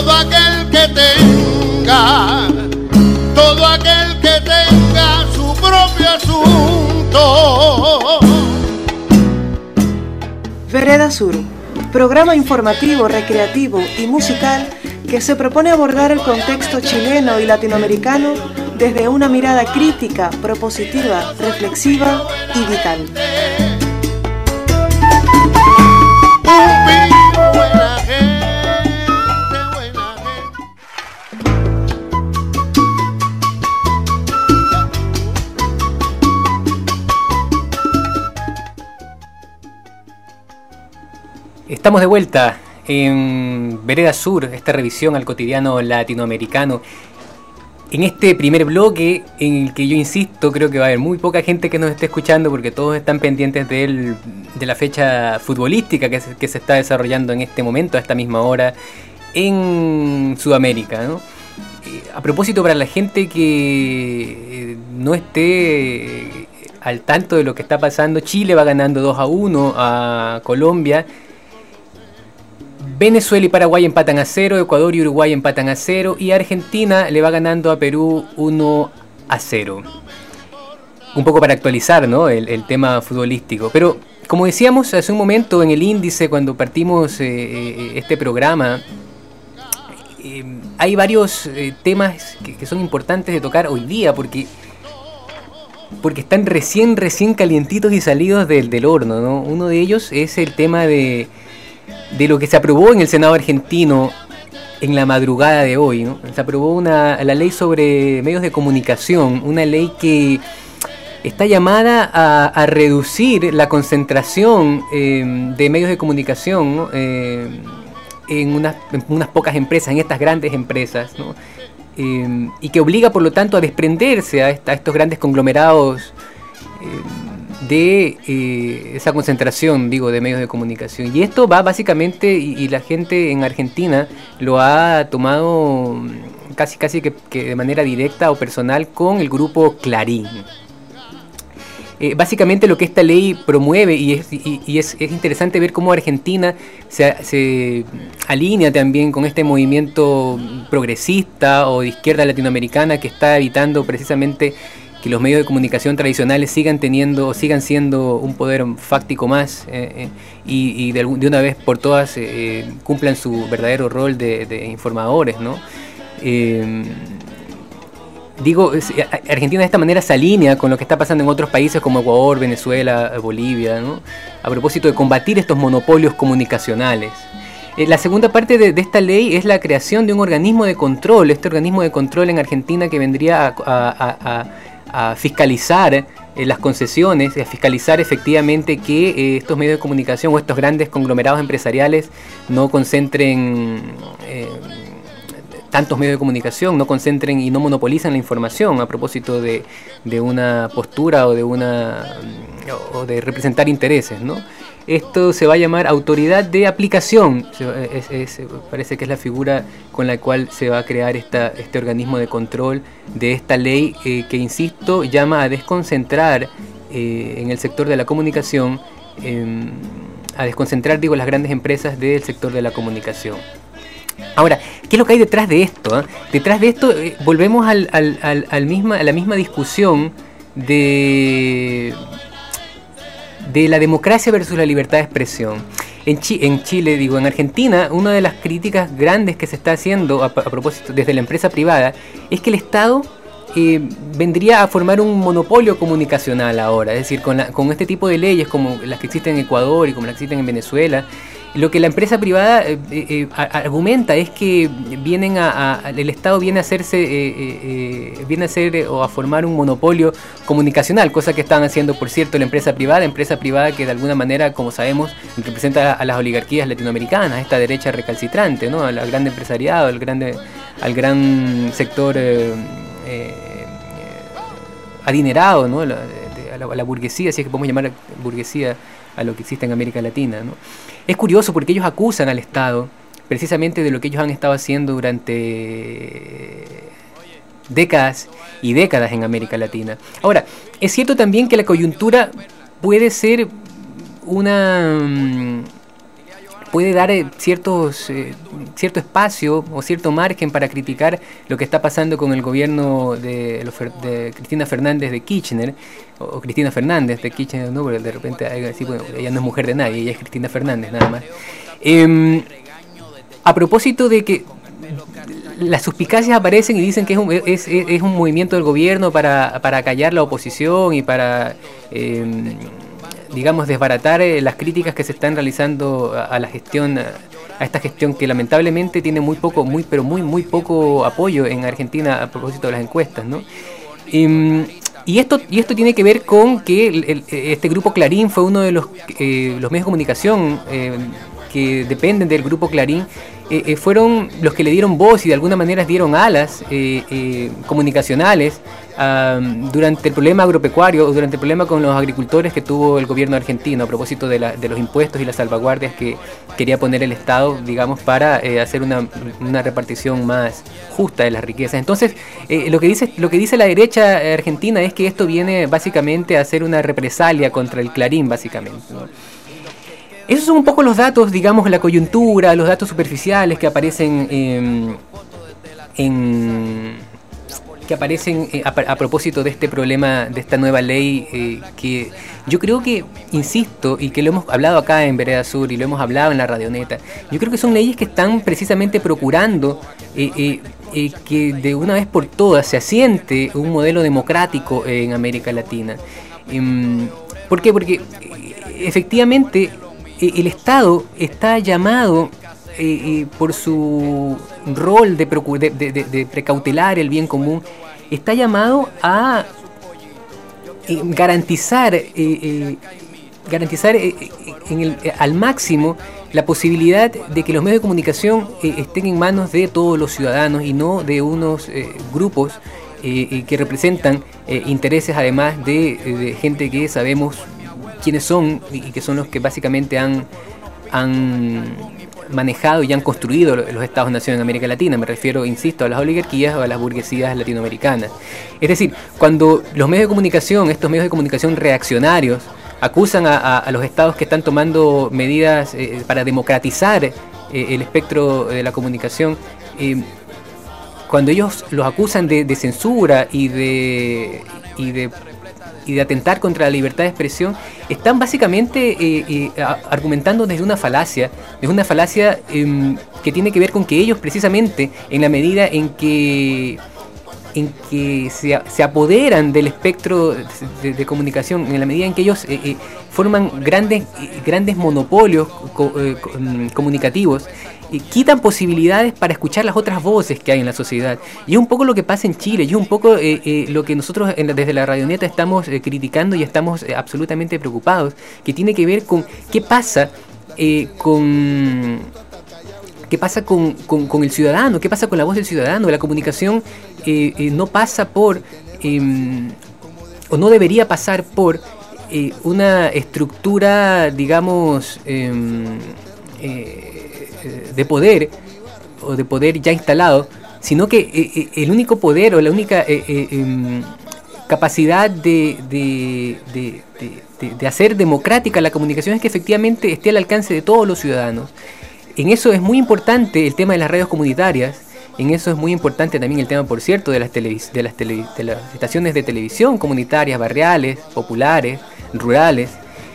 todo aquel que tenga su propio asunto. Vereda Sur, programa informativo, recreativo y musical que se propone abordar el contexto chileno y latinoamericano desde una mirada crítica, propositiva, reflexiva y vital. Estamos de vuelta en Vereda Sur, esta revisión al cotidiano latinoamericano. En este primer bloque, en el que yo insisto, creo que va a haber muy poca gente que nos esté escuchando porque todos están pendientes de la fecha futbolística que se está desarrollando en este momento, a esta misma hora, en Sudamérica, ¿no? A propósito, para la gente que no esté al tanto de lo que está pasando, Chile va ganando 2-1 a Colombia. Venezuela y Paraguay empatan a 0, Ecuador y Uruguay empatan a 0 y Argentina le va ganando a Perú 1-0. Un poco para actualizar, ¿no?, el tema futbolístico. Pero como decíamos hace un momento en el índice cuando partimos este programa, hay varios temas que son importantes de tocar hoy día porque están recién calientitos y salidos del horno, ¿no? Uno de ellos es el tema de lo que se aprobó en el Senado argentino en la madrugada de hoy, ¿no? Se aprobó la ley sobre medios de comunicación, una ley que está llamada a reducir la concentración de medios de comunicación, ¿no?, en unas pocas empresas, en estas grandes empresas, ¿no? Y que obliga por lo tanto a desprenderse a estos grandes conglomerados de esa concentración, de medios de comunicación. Y esto va básicamente, y la gente en Argentina lo ha tomado casi que de manera directa o personal con el grupo Clarín. Básicamente lo que esta ley promueve, y es interesante ver cómo Argentina se alinea también con este movimiento progresista o de izquierda latinoamericana que está evitando precisamente que los medios de comunicación tradicionales sigan siendo un poder fáctico más y de una vez por todas cumplan su verdadero rol de informadores, ¿no? Argentina de esta manera se alinea con lo que está pasando en otros países como Ecuador, Venezuela, Bolivia, ¿no?, a propósito de combatir estos monopolios comunicacionales. La segunda parte de esta ley es la creación de un organismo de control. Este organismo de control en Argentina que vendría a fiscalizar las concesiones, a fiscalizar efectivamente que estos medios de comunicación o estos grandes conglomerados empresariales no concentren tantos medios de comunicación, no concentren y no monopolicen la información a propósito de una postura o de representar intereses, ¿no? Esto se va a llamar autoridad de aplicación, parece que es la figura con la cual se va a crear este organismo de control de esta ley que, insisto, llama a desconcentrar en el sector de la comunicación, a desconcentrar, las grandes empresas del sector de la comunicación. Ahora, ¿qué es lo que hay detrás de esto? Detrás de esto volvemos a la misma discusión de la democracia versus la libertad de expresión. En Chile, en Argentina, una de las críticas grandes que se está haciendo a propósito desde la empresa privada es que el Estado vendría a formar un monopolio comunicacional ahora, es decir, con este tipo de leyes como las que existen en Ecuador y como las que existen en Venezuela. Lo que la empresa privada argumenta es que el Estado viene a hacer o a formar un monopolio comunicacional, cosa que están haciendo, por cierto, la empresa privada que de alguna manera, como sabemos, representa a las oligarquías latinoamericanas, esta derecha recalcitrante, ¿no?, al gran empresariado, al gran sector adinerado, ¿no?, a la burguesía, si es que podemos llamar burguesía a lo que existe en América Latina, ¿no? Es curioso porque ellos acusan al Estado precisamente de lo que ellos han estado haciendo durante décadas y décadas en América Latina. Ahora, es cierto también que la coyuntura puede ser puede dar cierto espacio o cierto margen para criticar lo que está pasando con el gobierno de Cristina Fernández de Kirchner, o Cristina Fernández de Kirchner, ¿no? Porque de repente hay que decir, bueno, ella no es mujer de nadie, ella es Cristina Fernández nada más. A propósito de que las suspicacias aparecen y dicen que es un movimiento del gobierno para callar la oposición y para digamos, desbaratar las críticas que se están realizando a la gestión, a esta gestión que lamentablemente tiene muy poco apoyo en Argentina a propósito de las encuestas, ¿no? Y esto tiene que ver con que este grupo Clarín fue uno de los medios de comunicación que dependen del grupo Clarín, fueron los que le dieron voz y de alguna manera dieron alas comunicacionales durante el problema agropecuario o durante el problema con los agricultores que tuvo el gobierno argentino a propósito de los impuestos y las salvaguardias que quería poner el Estado, digamos, para hacer una repartición más justa de las riquezas. Entonces, lo que dice la derecha argentina es que esto viene básicamente a ser una represalia contra el Clarín, básicamente, ¿no? Esos son un poco los datos, digamos, la coyuntura, los datos superficiales que aparecen a propósito de este problema, de esta nueva ley, que yo creo que, insisto, y que lo hemos hablado acá en Vereda Sur y lo hemos hablado en la Radioneta, yo creo que son leyes que están precisamente procurando que de una vez por todas se asiente un modelo democrático en América Latina. ¿Por qué? Porque efectivamente el Estado está llamado por su rol de precautelar el bien común, está llamado a garantizar al máximo la posibilidad de que los medios de comunicación estén en manos de todos los ciudadanos y no de unos grupos que representan intereses, además de gente que sabemos quiénes son y que son los que básicamente han manejado y han construido los Estados-nación en América Latina. Me refiero, insisto, a las oligarquías o a las burguesías latinoamericanas. Es decir, cuando los medios de comunicación, estos medios de comunicación reaccionarios, acusan a los estados que están tomando medidas para democratizar el espectro de la comunicación, cuando ellos los acusan de censura y de atentar contra la libertad de expresión, están básicamente argumentando desde una falacia que tiene que ver con que ellos precisamente, en la medida en que se apoderan del espectro de comunicación, en la medida en que ellos forman grandes monopolios comunicativos, quitan posibilidades para escuchar las otras voces que hay en la sociedad. Y es un poco lo que pasa en Chile, y es un poco lo que nosotros desde la Radioneta estamos criticando y estamos absolutamente preocupados, que tiene que ver con qué pasa con el ciudadano, qué pasa con la voz del ciudadano. La comunicación no pasa por, o no debería pasar por, una estructura, digamos, de poder ya instalado, sino que el único poder o la única capacidad de hacer democrática la comunicación es que efectivamente esté al alcance de todos los ciudadanos. En eso es muy importante el tema de las radios comunitarias. En eso es muy importante también el tema, por cierto, de las estaciones de televisión comunitarias, barriales, populares, rurales.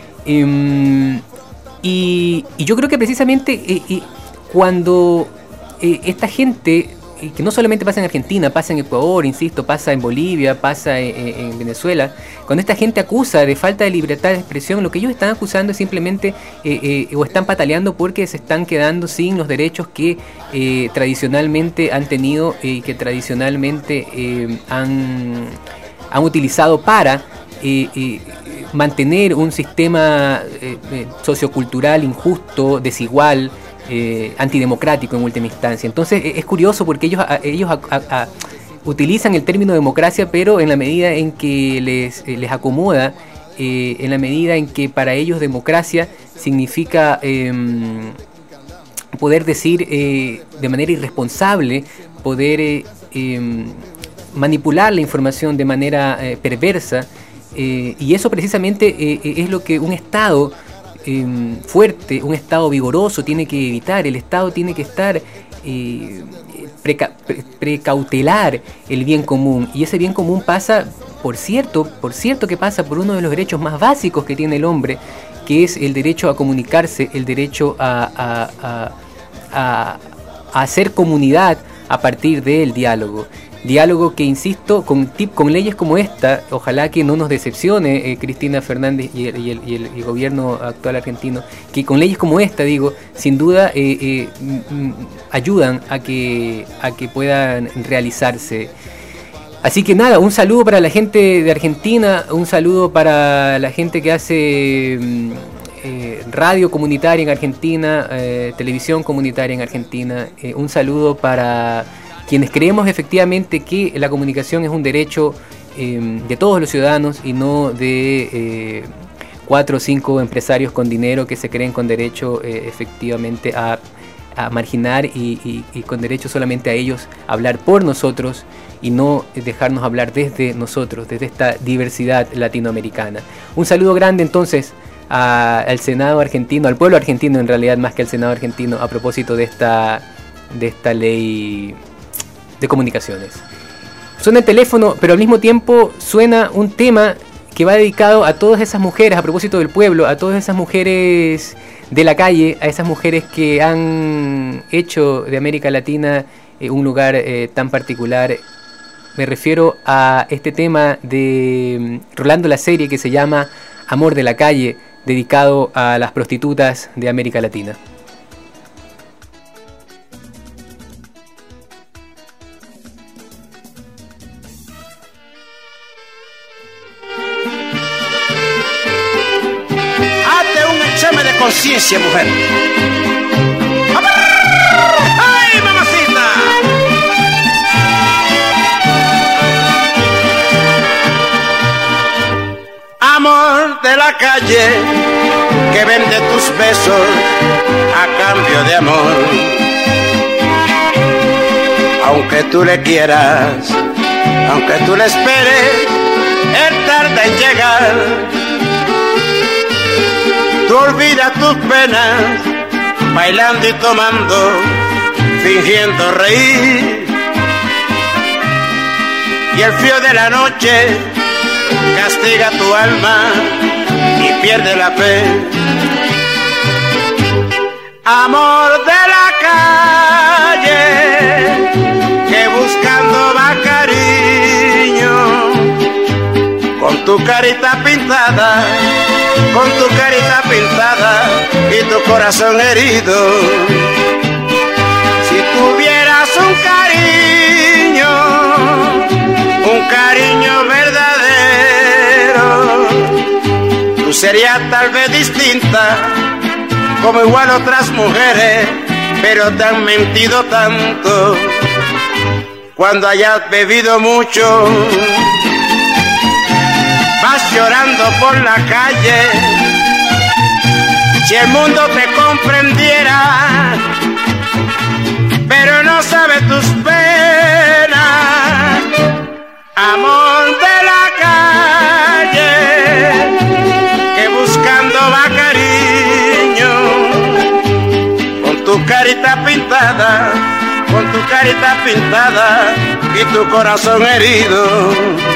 Y yo creo que precisamente cuando esta gente, que no solamente pasa en Argentina, pasa en Ecuador, insisto, pasa en Bolivia, pasa en Venezuela, cuando esta gente acusa de falta de libertad de expresión, lo que ellos están acusando es simplemente, o están pataleando porque se están quedando sin los derechos que tradicionalmente han tenido y que tradicionalmente han utilizado para mantener un sistema sociocultural injusto, desigual, antidemocrático en última instancia. Entonces es curioso porque ellos utilizan el término democracia, pero en la medida en que les acomoda, en la medida en que para ellos democracia significa poder decir de manera irresponsable, poder manipular la información de manera perversa, y eso precisamente es lo que un Estado fuerte, un Estado vigoroso tiene que evitar, el Estado tiene que estar precautelar el bien común, y ese bien común pasa, por cierto que pasa por uno de los derechos más básicos que tiene el hombre, que es el derecho a comunicarse, el derecho a hacer comunidad a partir del diálogo. Diálogo que, insisto, con leyes como esta, ojalá que no nos decepcione Cristina Fernández y el gobierno actual argentino, que con leyes como esta, digo, sin duda ayudan a que puedan realizarse. Así que nada, un saludo para la gente de Argentina, un saludo para la gente que hace radio comunitaria en Argentina, televisión comunitaria en Argentina, un saludo para quienes creemos efectivamente que la comunicación es un derecho de todos los ciudadanos y no de 4 o 5 empresarios con dinero que se creen con derecho efectivamente a marginar y con derecho solamente a ellos a hablar por nosotros y no dejarnos hablar desde nosotros, desde esta diversidad latinoamericana. Un saludo grande entonces al Senado argentino, al pueblo argentino en realidad, más que al Senado argentino, a propósito de esta ley de comunicaciones. Suena el teléfono, pero al mismo tiempo suena un tema que va dedicado a todas esas mujeres, a propósito del pueblo, a todas esas mujeres de la calle, a esas mujeres que han hecho de América Latina un lugar tan particular. Me refiero a este tema de Rolando La Serie que se llama Amor de la Calle, dedicado a las prostitutas de América Latina. Conciencia, mujer. ¡Ay, mamacita! Amor de la calle que vende tus besos a cambio de amor. Aunque tú le quieras, aunque tú le esperes, él tarda en llegar. Tú olvidas tus penas, bailando y tomando, fingiendo reír. Y el frío de la noche castiga tu alma y pierde la fe. Amor de la calle, que buscando va cariño, con tu carita pintada, con tu carita pintada y tu corazón herido. Si tuvieras un cariño verdadero, tú serías tal vez distinta, como igual otras mujeres, pero te han mentido tanto. Cuando hayas bebido mucho, vas llorando por la calle. Si el mundo te comprendiera, pero no sabe tus penas. Amor de la calle, que buscando va cariño, con tu carita pintada, con tu carita pintada y tu corazón herido.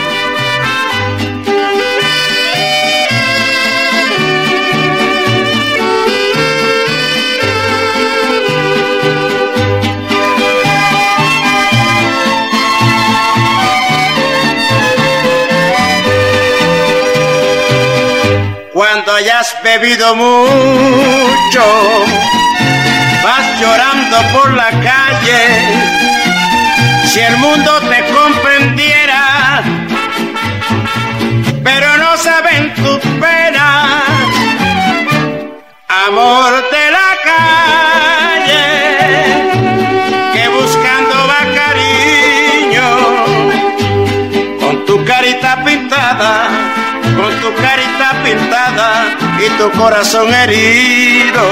Cuando hayas bebido mucho, vas llorando por la calle. Si el mundo te comprendiera, pero no saben tus penas. Amor de la calle, que buscando va cariño, con tu carita pintada, con tu carita pintada y tu corazón herido.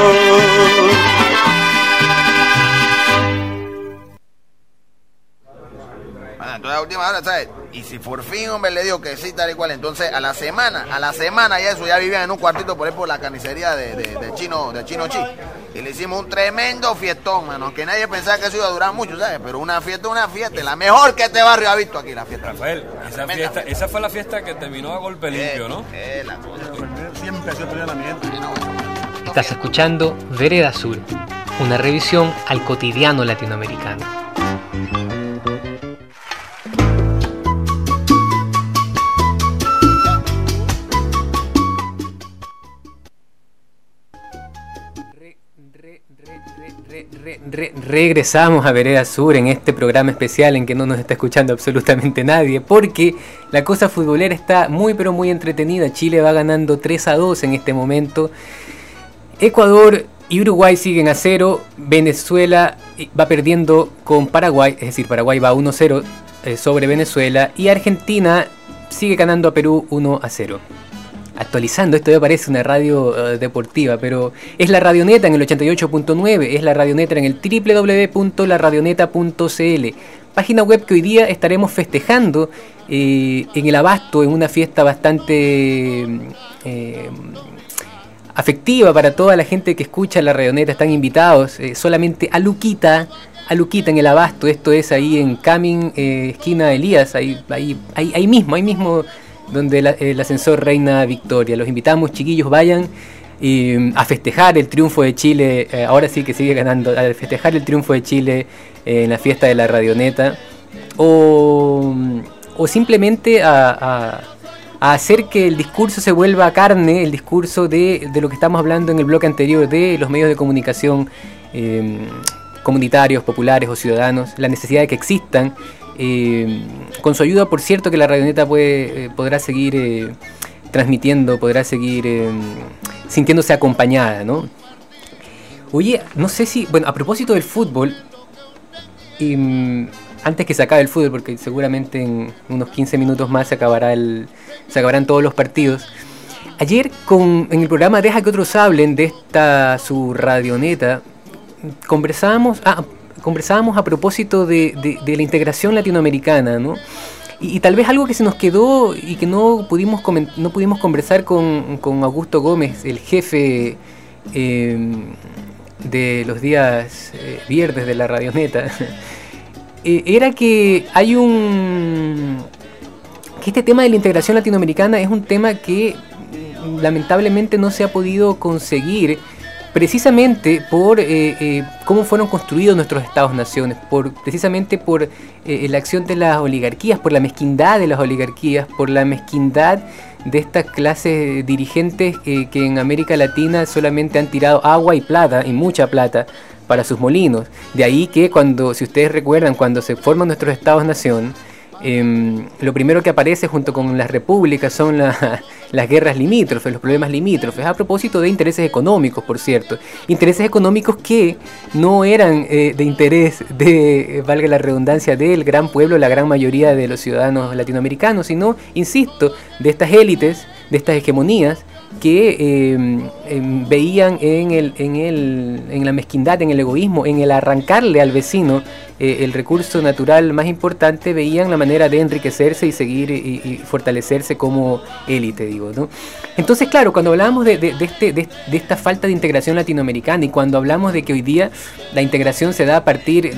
Entonces a última hora, ¿sabes? Y si por fin, hombre, le digo que sí, tal y cual, entonces a la semana ya eso, ya vivían en un cuartito por ahí por la carnicería de Chino Chi. Y le hicimos un tremendo fiestón, mano, que nadie pensaba que eso iba a durar mucho, ¿sabes? Pero una fiesta, la mejor que este barrio ha visto aquí, la fiesta. Rafael, esa fue la fiesta que terminó a golpe limpio, ¿no? Siempre ha sido la ambiente. Estás escuchando Vereda Sur, una revisión al cotidiano latinoamericano. Regresamos a Vereda Sur en este programa especial en que no nos está escuchando absolutamente nadie, porque la cosa futbolera está muy pero muy entretenida. Chile va ganando 3-2 en este momento. Ecuador y Uruguay siguen a 0. Venezuela va perdiendo con Paraguay, es decir, Paraguay va 1-0 sobre Venezuela, y Argentina sigue ganando a Perú 1-0. Actualizando, esto me parece una radio deportiva, pero es la Radioneta en el 88.9, es la Radioneta en el www.laradioneta.cl, página web que hoy día estaremos festejando en el Abasto, en una fiesta bastante afectiva para toda la gente que escucha la Radioneta. Están invitados solamente a Luquita en el Abasto, esto es ahí en Camin, esquina Elías, ahí mismo donde el ascensor Reina Victoria. Los invitamos, chiquillos, vayan a festejar el triunfo de Chile, ahora sí que sigue ganando, a festejar el triunfo de Chile en la fiesta de la Radioneta, o simplemente a hacer que el discurso se vuelva carne, el discurso de lo que estamos hablando en el bloque anterior, de los medios de comunicación comunitarios, populares o ciudadanos, la necesidad de que existan. Con su ayuda, por cierto, que la Radioneta podrá seguir transmitiendo, podrá seguir sintiéndose acompañada, ¿no? Oye, no sé si... Bueno, a propósito del fútbol, antes que se acabe el fútbol, porque seguramente en unos 15 minutos más se acabarán todos los partidos. Ayer, en el programa Deja que otros hablen, de su Radioneta, conversábamos a propósito de la integración latinoamericana, ¿no? Y tal vez algo que se nos quedó y que no pudimos conversar con Augusto Gómez, el jefe de los días viernes de la Radioneta, era que que este tema de la integración latinoamericana es un tema que lamentablemente no se ha podido conseguir, precisamente por cómo fueron construidos nuestros estados-naciones, precisamente por la acción de las oligarquías, por la mezquindad de las oligarquías, por la mezquindad de estas clases dirigentes que en América Latina solamente han tirado agua y plata, y mucha plata, para sus molinos. De ahí que si ustedes recuerdan, cuando se forman nuestros estados-nación, lo primero que aparece junto con las repúblicas son las guerras limítrofes, los problemas limítrofes, a propósito de intereses económicos, por cierto. Intereses económicos que no eran de interés valga la redundancia, del gran pueblo, la gran mayoría de los ciudadanos latinoamericanos, sino, insisto, de estas élites, de estas hegemonías que veían en la mezquindad, en el egoísmo, en el arrancarle al vecino el recurso natural más importante, veían la manera de enriquecerse y seguir y fortalecerse como élite, digo, ¿no? Entonces, claro, cuando hablamos de esta falta de integración latinoamericana, y cuando hablamos de que hoy día la integración se da a partir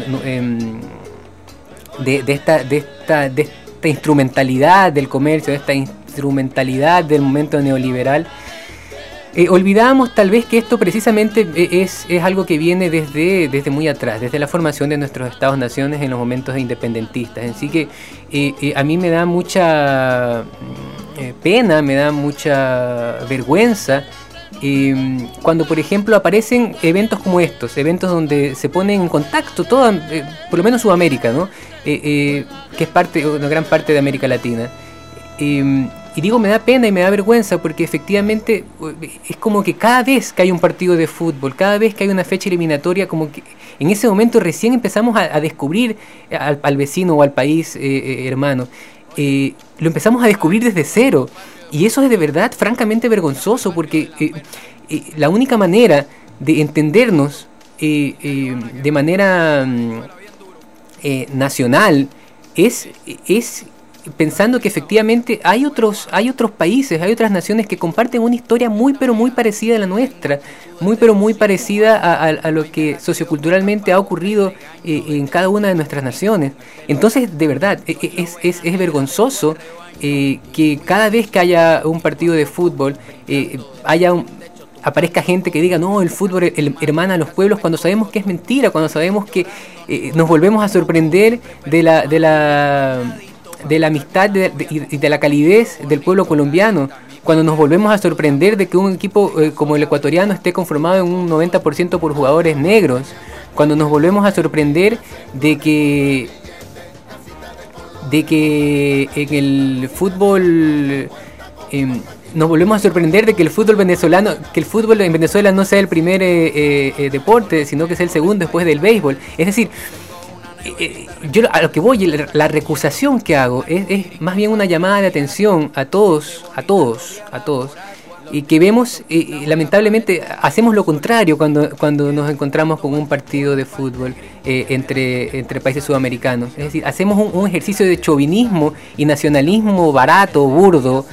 de esta instrumentalidad del comercio, de esta instrumentalidad del momento neoliberal, olvidamos tal vez que esto precisamente es algo que viene desde muy atrás, desde la formación de nuestros estados-naciones en los momentos independentistas. Así que a mí me da mucha pena, me da mucha vergüenza cuando, por ejemplo, aparecen eventos como estos, eventos donde se ponen en contacto toda, por lo menos Sudamérica, ¿no? Que es una gran parte de América Latina. Y digo, me da pena y me da vergüenza porque efectivamente es como que cada vez que hay un partido de fútbol, cada vez que hay una fecha eliminatoria, como que en ese momento recién empezamos a descubrir al vecino o al país hermano. Lo empezamos a descubrir desde cero, y eso es de verdad francamente vergonzoso, porque la única manera de entendernos de manera nacional, es pensando que efectivamente hay otros países, hay otras naciones que comparten una historia muy pero muy parecida a la nuestra, muy pero muy parecida a lo que socioculturalmente ha ocurrido en cada una de nuestras naciones. Entonces, de verdad, es vergonzoso que cada vez que haya un partido de fútbol aparezca gente que diga, no, el fútbol hermana a los pueblos, cuando sabemos que es mentira, cuando sabemos que nos volvemos a sorprender de la amistad y de la calidez del pueblo colombiano, cuando nos volvemos a sorprender de que un equipo como el ecuatoriano esté conformado en un 90% por jugadores negros, cuando nos volvemos a sorprender de que en el fútbol nos volvemos a sorprender de que el fútbol en Venezuela no sea el primer deporte, sino que sea el segundo después del béisbol. Es decir, yo a lo que voy, la recusación que hago es más bien una llamada de atención a todos, y que vemos, lamentablemente, hacemos lo contrario cuando nos encontramos con un partido de fútbol entre países sudamericanos. Es decir, hacemos un ejercicio de chauvinismo y nacionalismo barato, burdo,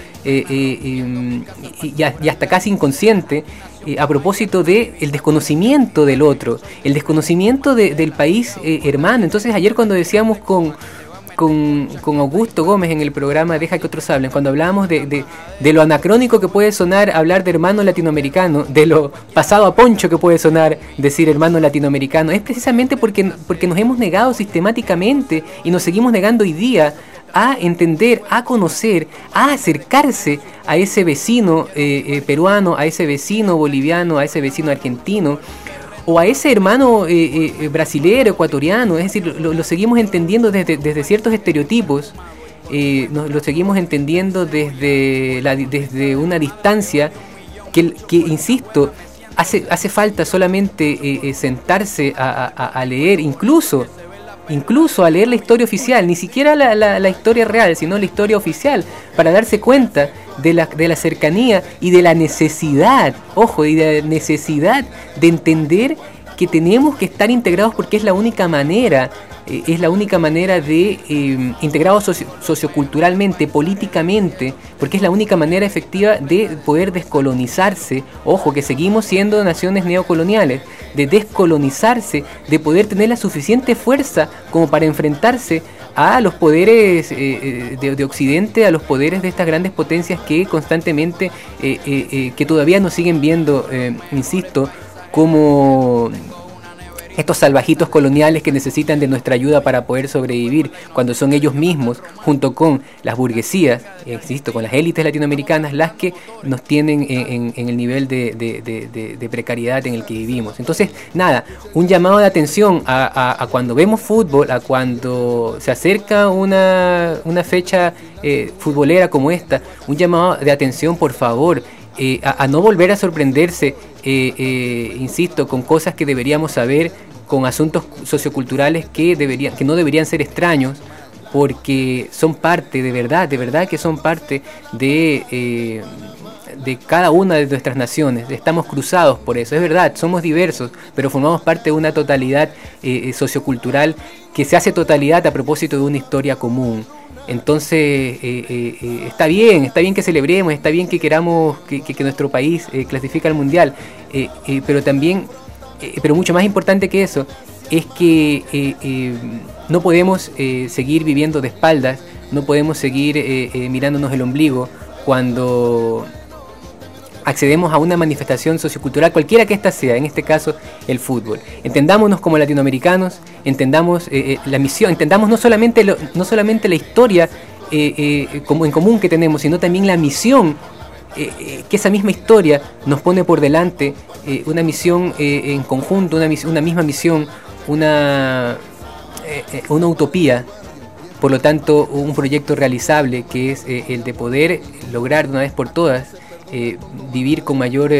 y hasta casi inconsciente, a propósito del desconocimiento del otro, el desconocimiento del país hermano. Entonces, ayer cuando decíamos con Augusto Gómez en el programa Deja que otros hablen, cuando hablábamos de lo anacrónico que puede sonar hablar de hermano latinoamericano, de lo pasado a poncho que puede sonar decir hermano latinoamericano, es precisamente porque nos hemos negado sistemáticamente y nos seguimos negando hoy día a entender, a conocer, a acercarse a ese vecino peruano, a ese vecino boliviano, a ese vecino argentino, o a ese hermano brasilero, ecuatoriano. Es decir, lo seguimos entendiendo desde ciertos estereotipos, lo seguimos entendiendo desde una distancia que insisto, hace falta solamente sentarse a leer, incluso a leer la historia oficial, ni siquiera la historia real, sino la historia oficial, para darse cuenta de la cercanía y de la necesidad, de entender que tenemos que estar integrados, porque es la única manera de integrados socioculturalmente, políticamente, porque es la única manera efectiva de poder descolonizarse. Ojo, que seguimos siendo naciones neocoloniales, de descolonizarse, de poder tener la suficiente fuerza como para enfrentarse a los poderes de Occidente, a los poderes de estas grandes potencias que constantemente, que todavía nos siguen viendo, insisto, como estos salvajitos coloniales que necesitan de nuestra ayuda para poder sobrevivir, cuando son ellos mismos, junto con las burguesías, insisto, con las élites latinoamericanas, las que nos tienen en el nivel de precariedad en el que vivimos. Entonces, nada, un llamado de atención a cuando vemos fútbol, a cuando se acerca una fecha futbolera como esta, un llamado de atención, por favor, a no volver a sorprenderse, insisto, con cosas que deberíamos saber, con asuntos socioculturales que no deberían ser extraños, porque son parte, de verdad que son parte de cada una de nuestras naciones. Estamos cruzados por eso, es verdad, somos diversos, pero formamos parte de una totalidad sociocultural que se hace totalidad a propósito de una historia común. Entonces, está bien que celebremos, está bien que queramos que nuestro país clasifique al Mundial, pero también, pero mucho más importante que eso, es que no podemos seguir viviendo de espaldas, no podemos seguir mirándonos el ombligo cuando accedemos a una manifestación sociocultural, cualquiera que ésta sea, en este caso el fútbol. Entendámonos como latinoamericanos, entendamos la misión, entendamos no solamente la historia como en común que tenemos, sino también la misión que esa misma historia nos pone por delante, una misión en conjunto, una misma misión, una utopía. Por lo tanto, un proyecto realizable, que es el de poder lograr de una vez por todas vivir con mayor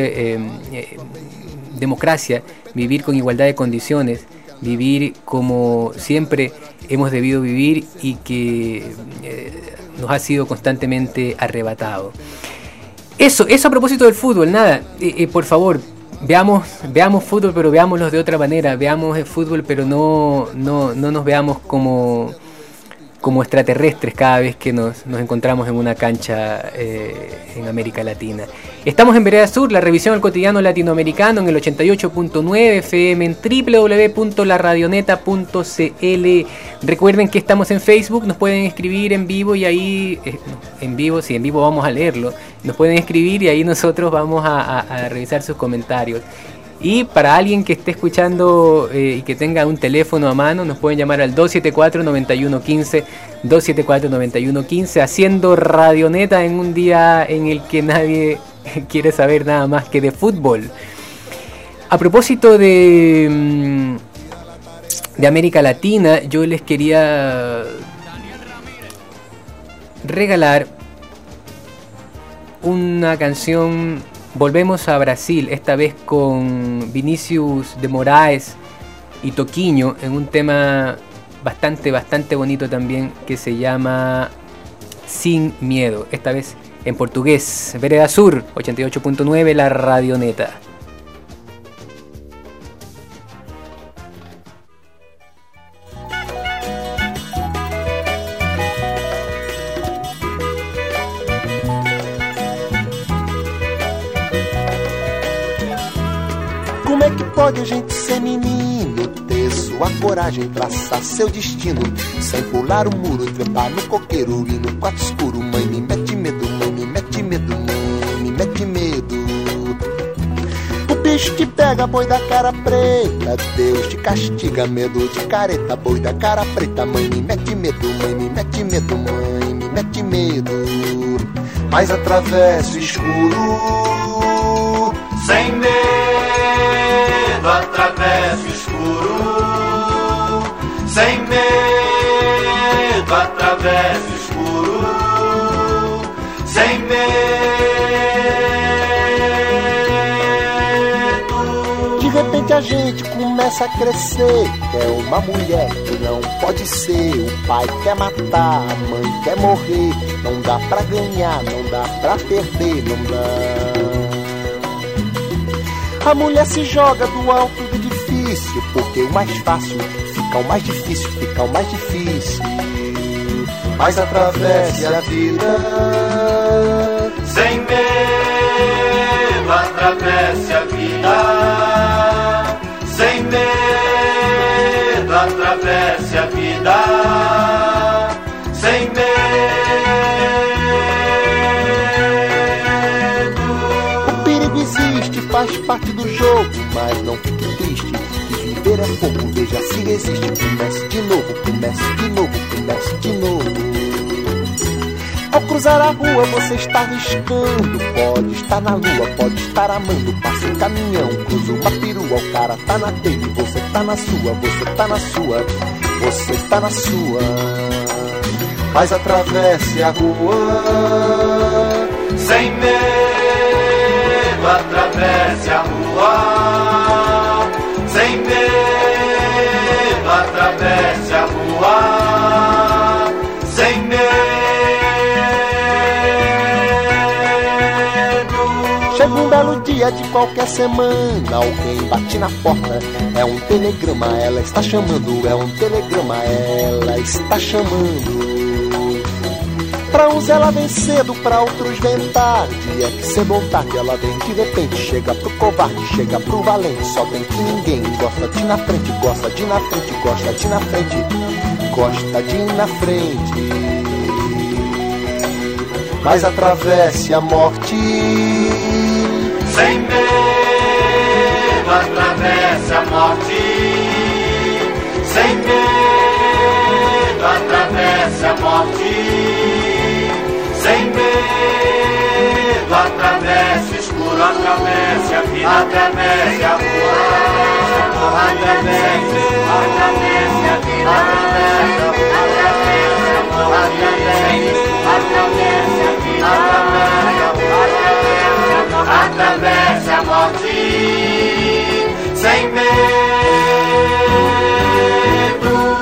democracia, vivir con igualdad de condiciones, vivir como siempre hemos debido vivir y que nos ha sido constantemente arrebatado. Eso a propósito del fútbol, nada, por favor, veamos fútbol, pero veámoslo de otra manera, veamos el fútbol, pero no nos veamos como como extraterrestres cada vez que nos encontramos en una cancha en América Latina. Estamos en Vereda Sur, la revisión del cotidiano latinoamericano en el 88.9 FM, en www.laradioneta.cl. Recuerden que estamos en Facebook, nos pueden escribir en vivo y ahí, en vivo vamos a leerlo, nos pueden escribir y ahí nosotros vamos a revisar sus comentarios. Y para alguien que esté escuchando y que tenga un teléfono a mano, nos pueden llamar al 274-9115, 274-9115, haciendo Radioneta en un día en el que nadie quiere saber nada más que de fútbol. A propósito de América Latina, yo les quería regalar una canción. Volvemos a Brasil, esta vez con Vinícius de Moraes y Toquinho, en un tema bastante bonito también, que se llama Sin Miedo, esta vez en portugués. Vereda Sur, 88.9, la Radioneta. Como é que pode a gente ser menino, ter sua coragem, traçar seu destino, sem pular o muro, trepar no coqueiro e no quarto escuro? Mãe, me mete medo, mãe, me mete medo, mãe, me mete medo. O bicho te pega, boi da cara preta, Deus te castiga, medo de careta, boi da cara preta. Mãe, me mete medo, mãe, me mete medo, mãe, me mete medo. Mas atravessa o escuro, sem medo, atravessa o escuro, sem medo, atravessa o escuro, sem medo. De repente a gente começa a crescer, quer uma mulher que não pode ser, o pai quer matar, a mãe quer morrer, não dá pra ganhar, não dá pra perder, não dá. A mulher se joga do alto do edifício, porque o mais fácil fica o mais difícil, fica o mais difícil. Mas atravesse a vida sem medo, atravesse a vida sem medo, atravesse a vida sem medo. O perigo existe, faz parte do jogo, mas não fique triste, que viver é fogo, veja se resiste. Comece de novo, comece de novo, comece de novo. Ao cruzar a rua você está arriscando, pode estar na lua, pode estar amando. Passa um caminhão, cruza uma perua, o cara tá na dele, você tá na sua, você tá na sua, você tá na sua. Mas atravesse a rua sem medo, atravesse a rua sem medo, atravesse a rua sem medo. Chega um belo dia de qualquer semana, alguém bate na porta, é um telegrama, ela está chamando, é um telegrama, ela está chamando. Pra uns ela vem cedo, pra outros vem tarde, é que cedo ou tarde ela vem de repente. Chega pro covarde, chega pro valente, só tem que ninguém gosta de ir na frente, gosta de ir na frente, gosta de ir na frente, gosta de ir na frente. Mas atravesse a morte sem medo, atravesse a morte sem medo, atravesse a morte sem medo, atravesse o escuro, atravesse a vida, atravesse a rua, atravesse a vida, atravesse a vida, atravesse a morte sem medo.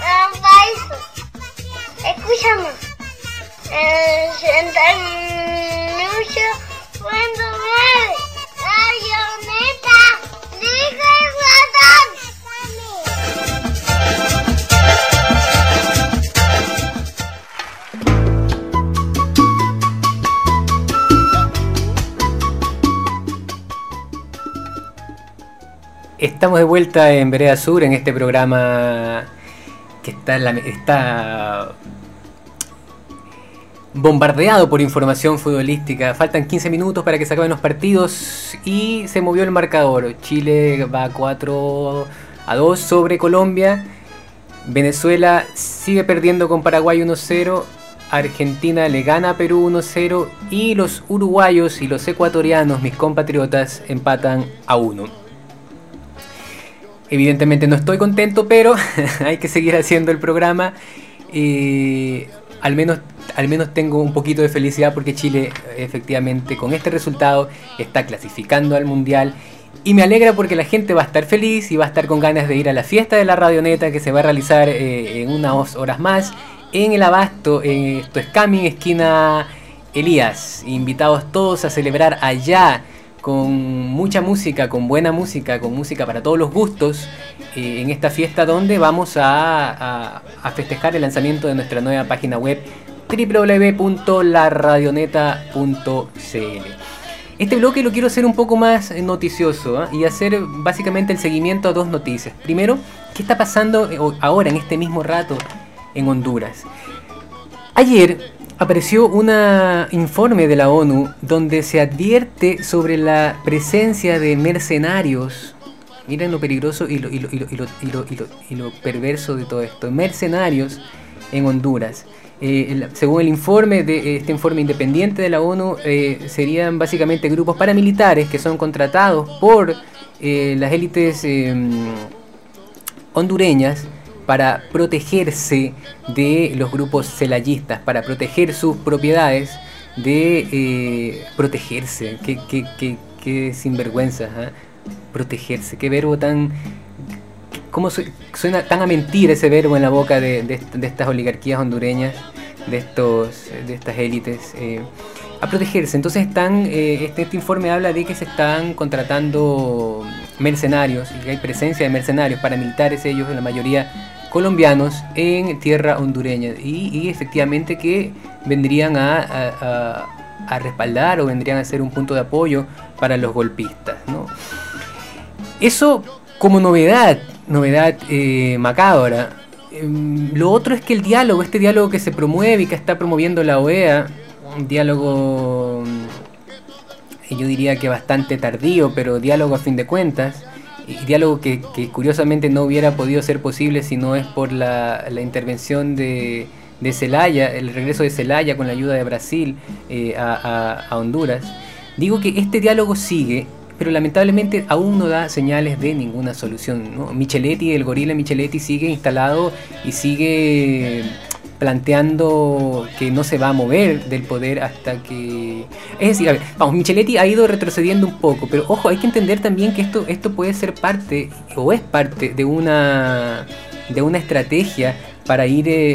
país. Escúchame. Santa Lucia, cuando muere, Rayoneta, diga el ratón. Estamos de vuelta en Vereda Sur, en este programa que está bombardeado por información futbolística. Faltan 15 minutos para que se acaben los partidos y se movió el marcador. Chile va 4-2 sobre Colombia. Venezuela sigue perdiendo con Paraguay 1-0. Argentina le gana a Perú 1-0. Y los uruguayos y los ecuatorianos, mis compatriotas, empatan a 1. Evidentemente no estoy contento, pero hay que seguir haciendo el programa. Al menos tengo un poquito de felicidad porque Chile efectivamente con este resultado está clasificando al Mundial. Y me alegra porque la gente va a estar feliz y va a estar con ganas de ir a la fiesta de la Radioneta que se va a realizar en unas horas más en el Abasto, esto es Camin, esquina Elías. Invitados todos a celebrar allá, con mucha música, con buena música, con música para todos los gustos, en esta fiesta donde vamos a festejar el lanzamiento de nuestra nueva página web www.laradioneta.cl. Este bloque lo quiero hacer un poco más noticioso, y hacer básicamente el seguimiento a dos noticias. Primero, ¿qué está pasando ahora en este mismo rato en Honduras? Ayer apareció un informe de la ONU donde se advierte sobre la presencia de mercenarios. Miren lo peligroso y lo perverso de todo esto. Mercenarios en Honduras. Según el informe, este informe independiente de la ONU, serían básicamente grupos paramilitares que son contratados por las élites hondureñas para protegerse de los grupos celayistas, para proteger sus propiedades, protegerse, qué sinvergüenza, ¿eh? Protegerse, qué verbo tan... ¿Cómo suena tan a mentira ese verbo en la boca de estas oligarquías hondureñas, de estas élites? A protegerse. Entonces este informe habla de que se están contratando mercenarios, y que hay presencia de mercenarios paramilitares, ellos en la mayoría colombianos, en tierra hondureña, y efectivamente que vendrían a respaldar o vendrían a ser un punto de apoyo para los golpistas, ¿no? Eso como novedad macabra. Lo otro es que este diálogo que se promueve y que está promoviendo la OEA, un diálogo, yo diría que bastante tardío, pero diálogo a fin de cuentas, y diálogo que curiosamente no hubiera podido ser posible si no es por la intervención de Zelaya, el regreso de Zelaya con la ayuda de Brasil a Honduras. Digo que este diálogo sigue, pero lamentablemente aún no da señales de ninguna solución, ¿no? Micheletti, el gorila Micheletti, sigue instalado y sigue planteando que no se va a mover del poder hasta que... Es decir, a ver, vamos, Micheletti ha ido retrocediendo un poco, pero ojo, hay que entender también que esto puede ser parte, o es parte de una estrategia para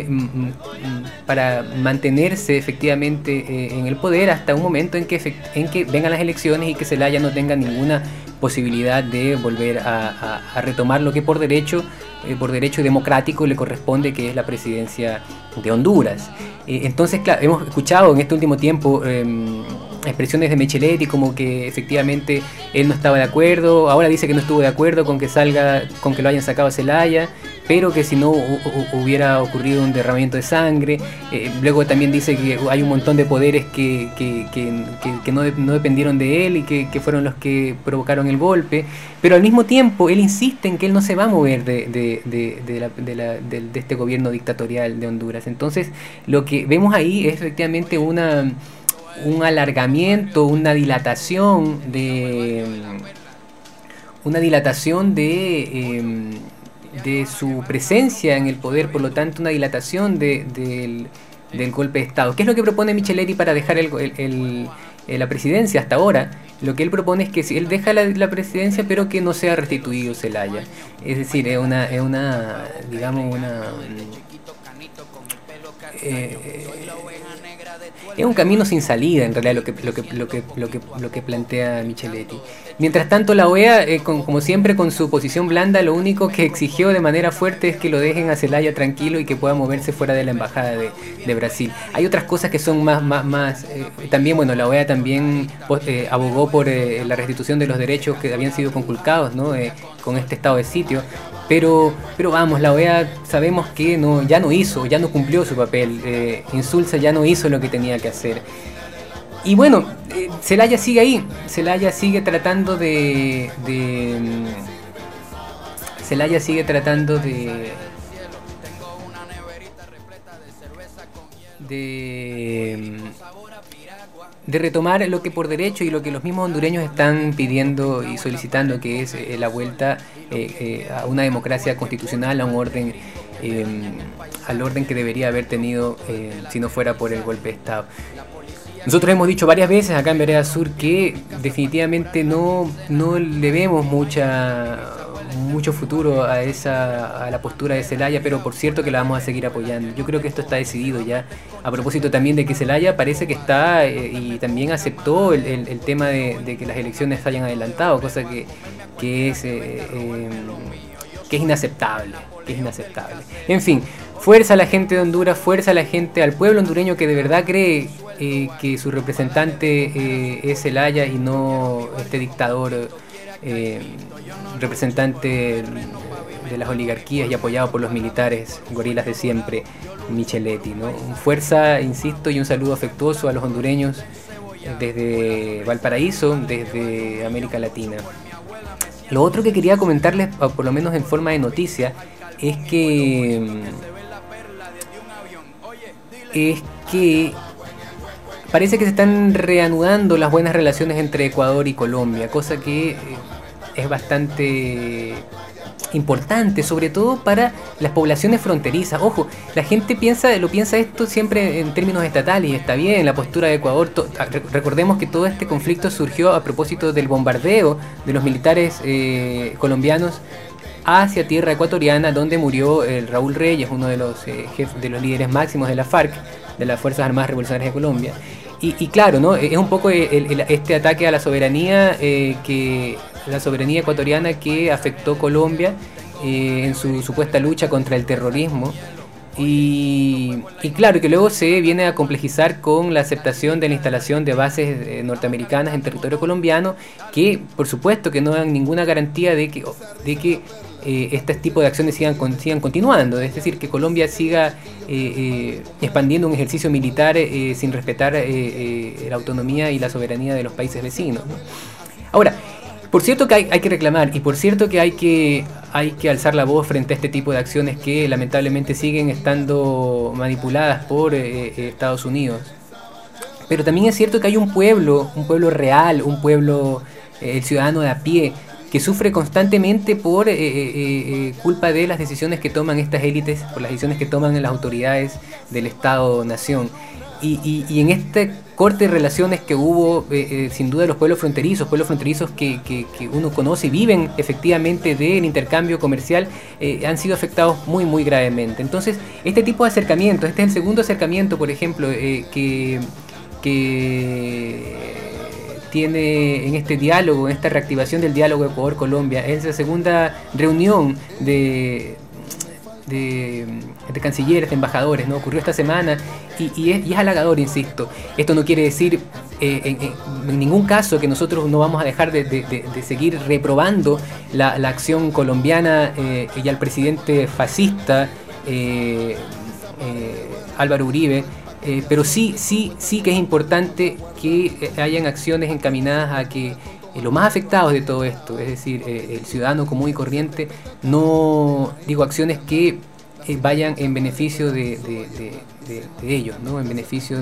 para mantenerse efectivamente en el poder hasta un momento en que vengan las elecciones y que Zelaya no tenga ninguna posibilidad de volver a retomar lo que por derecho democrático le corresponde, que es la presidencia de Honduras. Entonces, claro, hemos escuchado en este último tiempo expresiones de Micheletti como que efectivamente él no estaba de acuerdo. Ahora dice que no estuvo de acuerdo con que lo hayan sacado a Zelaya, pero que si no hubiera ocurrido un derramamiento de sangre. Luego también dice que hay un montón de poderes que no dependieron de él y que fueron los que provocaron el golpe, pero al mismo tiempo él insiste en que él no se va a mover de este gobierno dictatorial de Honduras. Entonces lo que vemos ahí es efectivamente un alargamiento, una dilatación de su presencia en el poder, por lo tanto una dilatación del golpe de Estado. ¿Qué es lo que propone Micheletti para dejar la presidencia hasta ahora? Lo que él propone es que si él deja la presidencia, pero que no sea restituido Zelaya. Es decir, es una digamos, es un camino sin salida en realidad lo que plantea Micheletti. Mientras tanto, la OEA, como siempre, con su posición blanda, lo único que exigió de manera fuerte es que lo dejen a Zelaya tranquilo y que pueda moverse fuera de la embajada de Brasil. Hay otras cosas que son más también, bueno, la OEA también abogó por la restitución de los derechos que habían sido conculcados, ¿no? Con este estado de sitio. Pero vamos, la OEA sabemos que ya no cumplió su papel. Insulza ya no hizo lo que tenía que hacer. Y bueno, Zelaya sigue ahí. Zelaya sigue tratando de retomar lo que por derecho y lo que los mismos hondureños están pidiendo y solicitando, que es la vuelta a una democracia constitucional, a un orden, al orden que debería haber tenido si no fuera por el golpe de Estado. Nosotros hemos dicho varias veces acá en Vereda Sur que definitivamente no le vemos mucho futuro a la postura de Zelaya, pero por cierto que la vamos a seguir apoyando. Yo creo que esto está decidido ya. A propósito también de que Zelaya parece que está y también aceptó el tema de que las elecciones se hayan adelantado, cosa que es inaceptable. En fin, fuerza a la gente de Honduras, fuerza a la gente, al pueblo hondureño que de verdad cree que su representante es Zelaya y no este dictador representante de las oligarquías y apoyado por los militares gorilas de siempre, Micheletti, ¿no? Fuerza, insisto, y un saludo afectuoso a los hondureños desde Valparaíso, desde América Latina. Lo otro que quería comentarles, por lo menos en forma de noticia, es que parece que se están reanudando las buenas relaciones entre Ecuador y Colombia, cosa que es bastante importante, sobre todo para las poblaciones fronterizas. Ojo, la gente lo piensa esto siempre en términos estatales y está bien, la postura de Ecuador. Recordemos que todo este conflicto surgió a propósito del bombardeo de los militares colombianos hacia tierra ecuatoriana, donde murió Raúl Reyes, uno de los jefes, de los líderes máximos de la FARC, de las Fuerzas Armadas Revolucionarias de Colombia. Y claro, ¿no? Es un poco este ataque a la soberanía, la soberanía ecuatoriana que afectó Colombia en su supuesta lucha contra el terrorismo. Y claro, que luego se viene a complejizar con la aceptación de la instalación de bases norteamericanas en territorio colombiano, que por supuesto que no dan ninguna garantía de que este tipo de acciones sigan continuando, es decir, que Colombia siga expandiendo un ejercicio militar sin respetar la autonomía y la soberanía de los países vecinos, ¿no? Ahora, por cierto que hay que reclamar, y por cierto que hay que alzar la voz frente a este tipo de acciones que lamentablemente siguen estando manipuladas por Estados Unidos. Pero también es cierto que hay un pueblo real, un pueblo, el ciudadano de a pie, que sufre constantemente por culpa de las decisiones que toman estas élites, por las decisiones que toman las autoridades del Estado-Nación. Y en este corte de relaciones que hubo, sin duda, los pueblos fronterizos que uno conoce y viven efectivamente del intercambio comercial, han sido afectados muy, muy gravemente. Entonces, este tipo de acercamiento, este es el segundo acercamiento, por ejemplo, que tiene en este diálogo, en esta reactivación del diálogo Ecuador-Colombia. Es la segunda reunión de cancilleres, de embajadores, ¿no? Ocurrió esta semana y es halagador, insisto. Esto no quiere decir en ningún caso que nosotros no vamos a dejar de seguir reprobando la acción colombiana y al presidente fascista Álvaro Uribe. Pero sí que es importante que hayan acciones encaminadas a que los más afectados de todo esto, es decir, el ciudadano común y corriente, acciones que vayan en beneficio de ellos, ¿no? En beneficio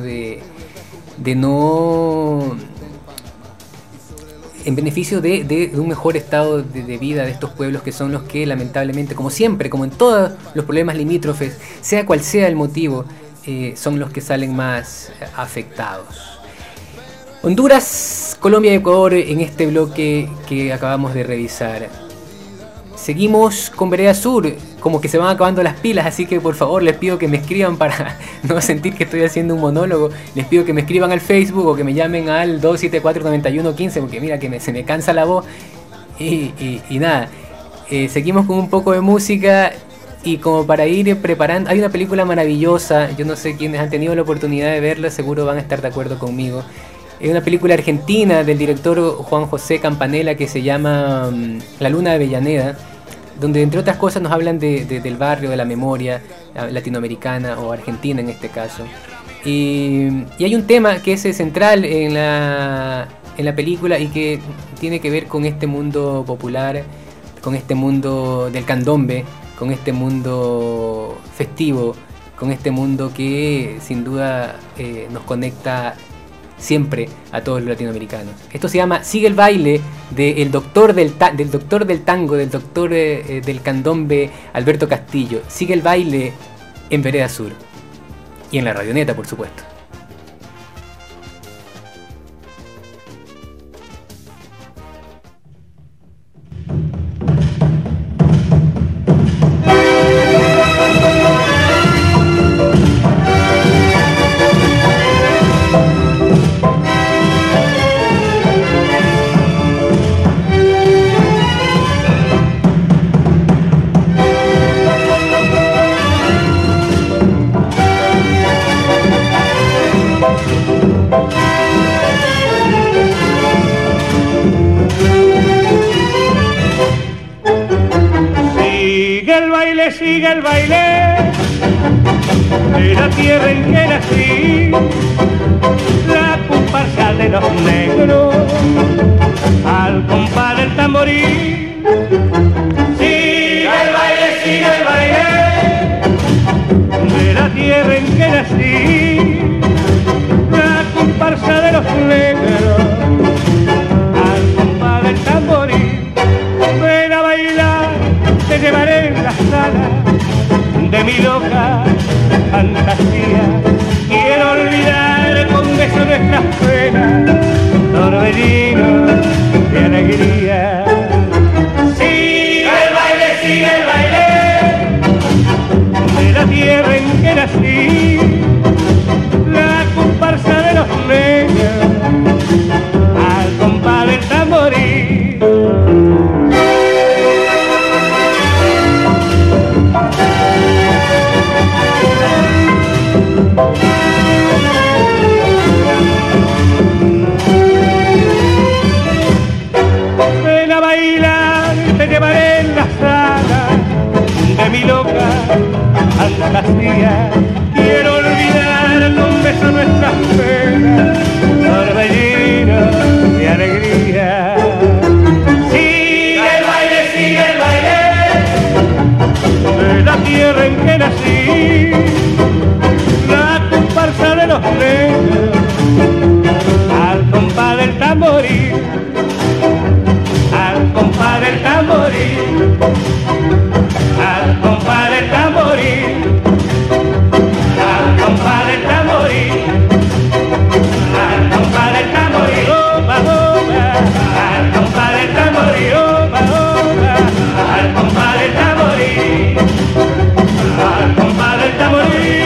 en beneficio de un mejor estado de vida de estos pueblos, que son los que lamentablemente, como siempre, como en todos los problemas limítrofes, sea cual sea el motivo, son los que salen más afectados. Honduras, Colombia y Ecuador en este bloque que acabamos de revisar. Seguimos con Vereda Sur, como que se van acabando las pilas, así que por favor les pido que me escriban para no sentir que estoy haciendo un monólogo. Les pido que me escriban al Facebook o que me llamen al 274-9115, porque mira que se me cansa la voz. Y nada, seguimos con un poco de música y como para ir preparando, hay una película maravillosa, yo no sé quiénes han tenido la oportunidad de verla, seguro van a estar de acuerdo conmigo. Es una película argentina del director Juan José Campanella que se llama La Luna de Avellaneda, donde entre otras cosas nos hablan del barrio, de la memoria latinoamericana o argentina en este caso. Y hay un tema que es central en la película y que tiene que ver con este mundo popular, con este mundo del candombe, con este mundo festivo, con este mundo que sin duda nos conecta siempre a todos los latinoamericanos. Esto se llama Sigue el baile del doctor del tango, del doctor del candombe Alberto Castillo. Sigue el baile en Vereda Sur y en la Radioneta, por supuesto. Sigue el baile de la tierra en que nací, la comparsa de los negros al compás del tamborín. Sigue el baile de la tierra en que nací, la comparsa de los negros al compás del tamborín. Ven a bailar, te llevaré en la sala de mi loca fantasía. Quiero olvidar con beso nuestras penas, torbellino de alegría. Sigue el baile de la tierra en que nací, la comparsa de los negros al compás del tamborín. Ven a bailar, te llevaré en la sala de mi loca fantasía. Quiero olvidar con beso nuestras penas, torbellino de alegría. Sigue el baile de la tierra en que nací, la comparsa de los negros al compás del tamborín, al compás del tamborín, al compás del tamborín, al compás del tamborín, al compás del tamborín, opa, opa, al compás del tamborín, opa, opa, al compás del tamborín, al compás del tamborín.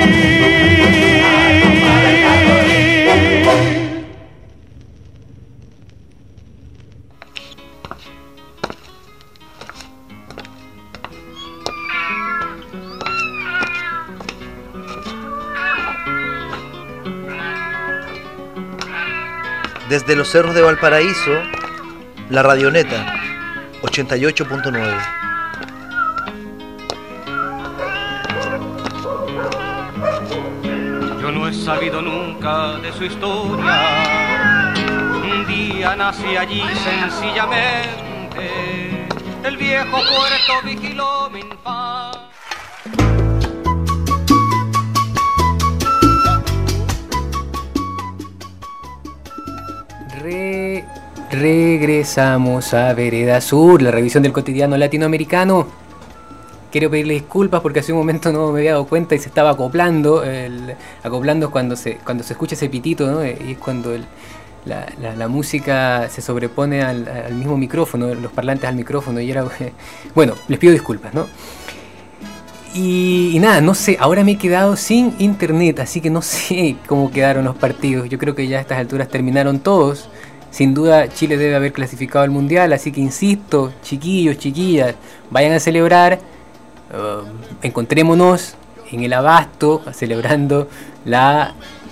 Desde los cerros de Valparaíso, la Radioneta 88.9. Yo no he sabido nunca de su historia. Un día nací allí sencillamente. El viejo puerto vigiló mi infancia. Regresamos a Vereda Sur, la revisión del cotidiano latinoamericano. Quiero pedirle disculpas porque hace un momento no me había dado cuenta y se estaba acoplando. Acoplando es cuando se escucha ese pitito, ¿no? Y es cuando la música se sobrepone al mismo micrófono, los parlantes al micrófono, y era... Bueno, les pido disculpas, ¿no? Y nada, no sé, ahora me he quedado sin internet, así que no sé cómo quedaron los partidos. Yo creo que ya a estas alturas terminaron todos. Sin duda Chile debe haber clasificado al Mundial, así que insisto, chiquillos, chiquillas, vayan a celebrar, encontrémonos en el Abasto celebrando la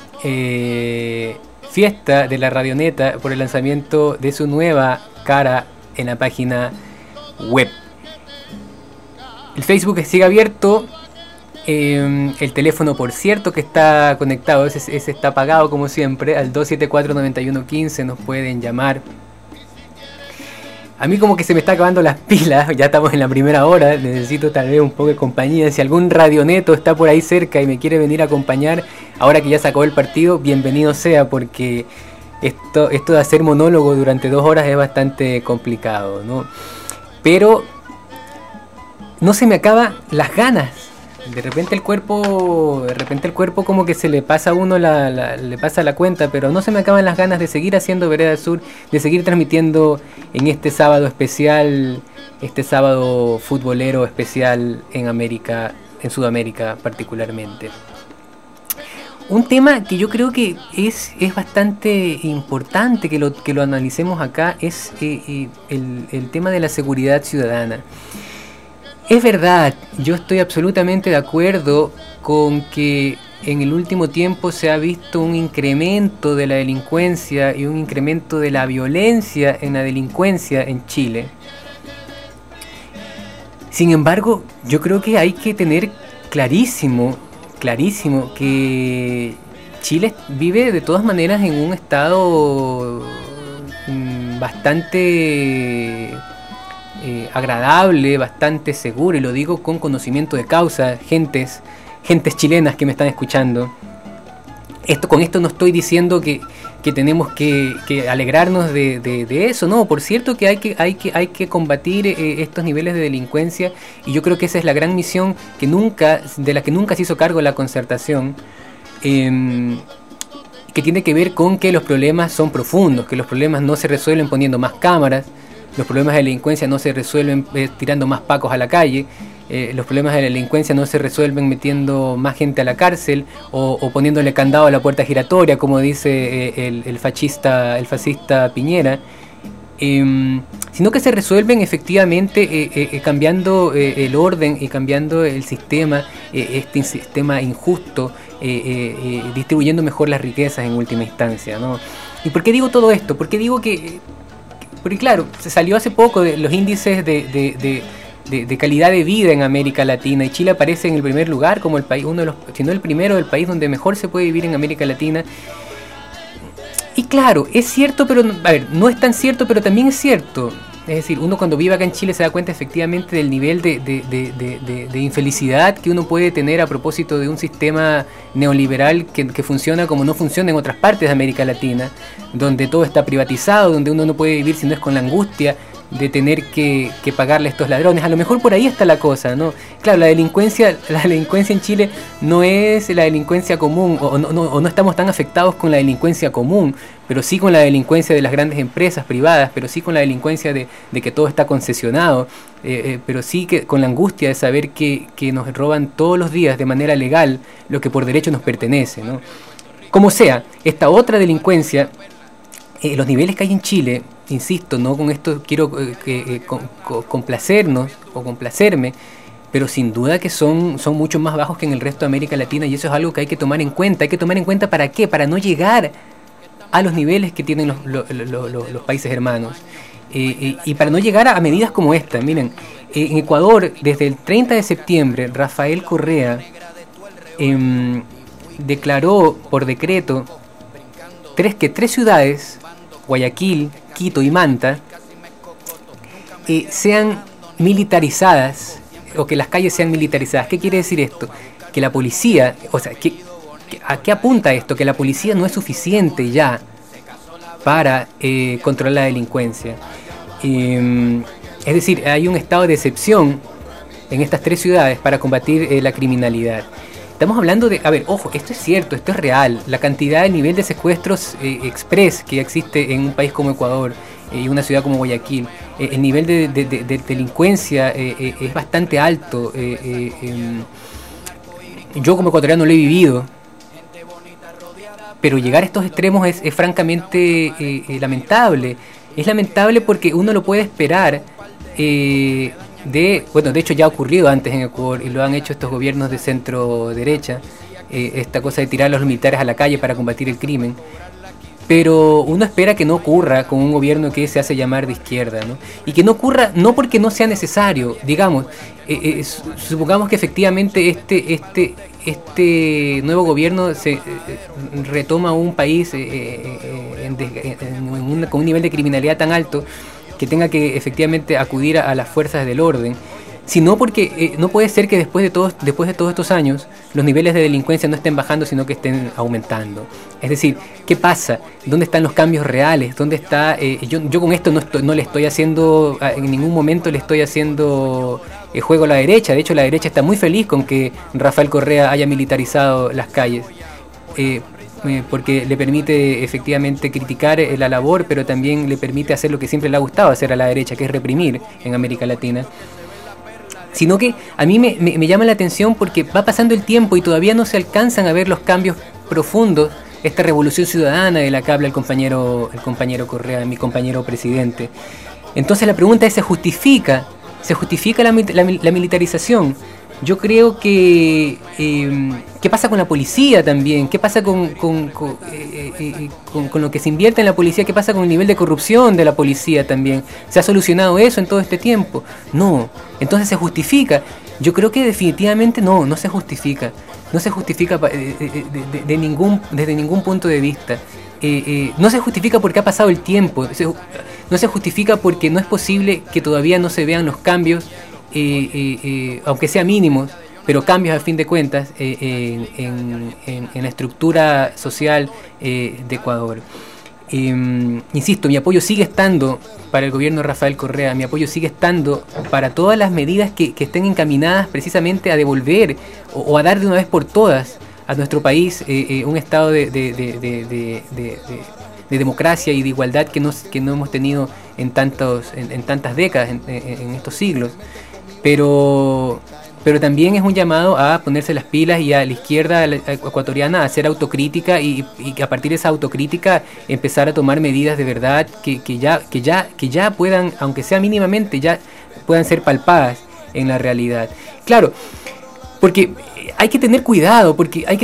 fiesta de la Radioneta por el lanzamiento de su nueva cara en la página web. El Facebook sigue abierto. El teléfono, por cierto, que está conectado, ese está apagado como siempre, al 274-9115 nos pueden llamar. A mí como que se me está acabando las pilas, ya estamos en la primera hora, necesito tal vez un poco de compañía. Si algún radioneto está por ahí cerca y me quiere venir a acompañar, ahora que ya se acabó el partido, bienvenido sea, porque esto de hacer monólogo durante 2 horas es bastante complicado, ¿no? Pero no se me acaban las ganas. De repente el cuerpo como que se le pasa a uno le pasa la cuenta, pero no se me acaban las ganas de seguir haciendo Vereda Sur, de seguir transmitiendo en este sábado especial, este sábado futbolero especial en América, en Sudamérica particularmente. Un tema que yo creo que es bastante importante que lo analicemos acá es el tema de la seguridad ciudadana. Es verdad, yo estoy absolutamente de acuerdo con que en el último tiempo se ha visto un incremento de la delincuencia y un incremento de la violencia en la delincuencia en Chile. Sin embargo, yo creo que hay que tener clarísimo que Chile vive de todas maneras en un estado bastante agradable, bastante seguro, y lo digo con conocimiento de causa, gentes chilenas que me están escuchando. Con esto no estoy diciendo que tenemos que alegrarnos de eso, no, por cierto que hay que combatir estos niveles de delincuencia, y yo creo que esa es la gran misión de la que nunca se hizo cargo la Concertación, que tiene que ver con que los problemas son profundos, que los problemas no se resuelven poniendo más cámaras. Los problemas de delincuencia no se resuelven tirando más pacos a la calle. Los problemas de delincuencia no se resuelven metiendo más gente a la cárcel o poniéndole candado a la puerta giratoria, como dice el fascista Piñera, sino que se resuelven efectivamente cambiando el orden y cambiando el sistema, este sistema injusto, distribuyendo mejor las riquezas en última instancia, ¿no? ¿Y por qué digo todo esto? Porque digo porque claro, se salió hace poco de los índices de calidad de vida en América Latina, y Chile aparece en el primer lugar como el país, uno de los, si no el primero, del país donde mejor se puede vivir en América Latina. Y claro, es cierto, pero a ver, no es tan cierto, pero también es cierto. Es decir, uno cuando vive acá en Chile se da cuenta efectivamente del nivel de infelicidad que uno puede tener a propósito de un sistema neoliberal que funciona como no funciona en otras partes de América Latina, donde todo está privatizado, donde uno no puede vivir si no es con la angustia de tener que pagarle a estos ladrones. A lo mejor por ahí está la cosa, ¿no? Claro, la delincuencia en Chile no es la delincuencia común, o no estamos tan afectados con la delincuencia común, pero sí con la delincuencia de las grandes empresas privadas, pero sí con la delincuencia de que todo está concesionado, pero sí que con la angustia de saber que nos roban todos los días de manera legal lo que por derecho nos pertenece, ¿no? Como sea, esta otra delincuencia, los niveles que hay en Chile, insisto, no con esto quiero complacernos o complacerme, pero sin duda que son mucho más bajos que en el resto de América Latina, y eso es algo que hay que tomar en cuenta. Hay que tomar en cuenta ¿para qué? Para no llegar a los niveles que tienen los países hermanos, y para no llegar a medidas como esta. Miren, en Ecuador, desde el 30 de septiembre, Rafael Correa declaró por decreto que tres ciudades, Guayaquil, Quito y Manta, sean militarizadas, o que las calles sean militarizadas. ¿Qué quiere decir esto? Que la policía, o sea, ¿a qué apunta esto? Que la policía no es suficiente ya para controlar la delincuencia. Es decir, hay un estado de excepción en estas tres ciudades para combatir la criminalidad. Estamos hablando de, a ver, ojo, esto es cierto, esto es real. La cantidad, el nivel de secuestros express que existe en un país como Ecuador y una ciudad como Guayaquil, el nivel de delincuencia es bastante alto. Yo como ecuatoriano lo he vivido, pero llegar a estos extremos es francamente lamentable. Es lamentable porque uno lo puede esperar. De hecho ya ha ocurrido antes en Ecuador y lo han hecho estos gobiernos de centro derecha, esta cosa de tirar a los militares a la calle para combatir el crimen, pero uno espera que no ocurra con un gobierno que se hace llamar de izquierda, ¿no? Y que no ocurra no porque no sea necesario, digamos, supongamos que efectivamente este nuevo gobierno se retoma un país con un nivel de criminalidad tan alto que tenga que efectivamente acudir a las fuerzas del orden, sino porque no puede ser que después de todos estos años los niveles de delincuencia no estén bajando, sino que estén aumentando. Es decir, ¿qué pasa? ¿Dónde están los cambios reales? ¿Dónde está? Yo con esto no le estoy haciendo, en ningún momento le estoy haciendo juego a la derecha. De hecho, la derecha está muy feliz con que Rafael Correa haya militarizado las calles. Porque le permite efectivamente criticar la labor, pero también le permite hacer lo que siempre le ha gustado hacer a la derecha, que es reprimir en América Latina. Sino que a mí me llama la atención porque va pasando el tiempo y todavía no se alcanzan a ver los cambios profundos, esta revolución ciudadana de la que habla el compañero Correa, mi compañero presidente. Entonces la pregunta es, ¿se justifica la militarización? Yo creo que ¿qué pasa con la policía también? ¿Qué pasa con lo que se invierte en la policía? ¿Qué pasa con el nivel de corrupción de la policía también? ¿Se ha solucionado eso en todo este tiempo? No. Entonces ¿se justifica? Yo creo que definitivamente no se justifica. No se justifica desde ningún punto de vista. No se justifica porque ha pasado el tiempo. No se justifica porque no es posible que todavía no se vean los cambios, aunque sean mínimos, pero cambios a fin de cuentas en la estructura social de Ecuador. Insisto, mi apoyo sigue estando para el gobierno de Rafael Correa, mi apoyo sigue estando para todas las medidas que estén encaminadas precisamente a devolver o a dar de una vez por todas a nuestro país un estado de democracia y de igualdad que no hemos tenido en tantas décadas, en estos siglos. Pero también es un llamado a ponerse las pilas y a la izquierda ecuatoriana a hacer autocrítica y a partir de esa autocrítica empezar a tomar medidas de verdad que ya puedan, aunque sea mínimamente, ya puedan ser palpadas en la realidad. Claro, porque hay que tener cuidado,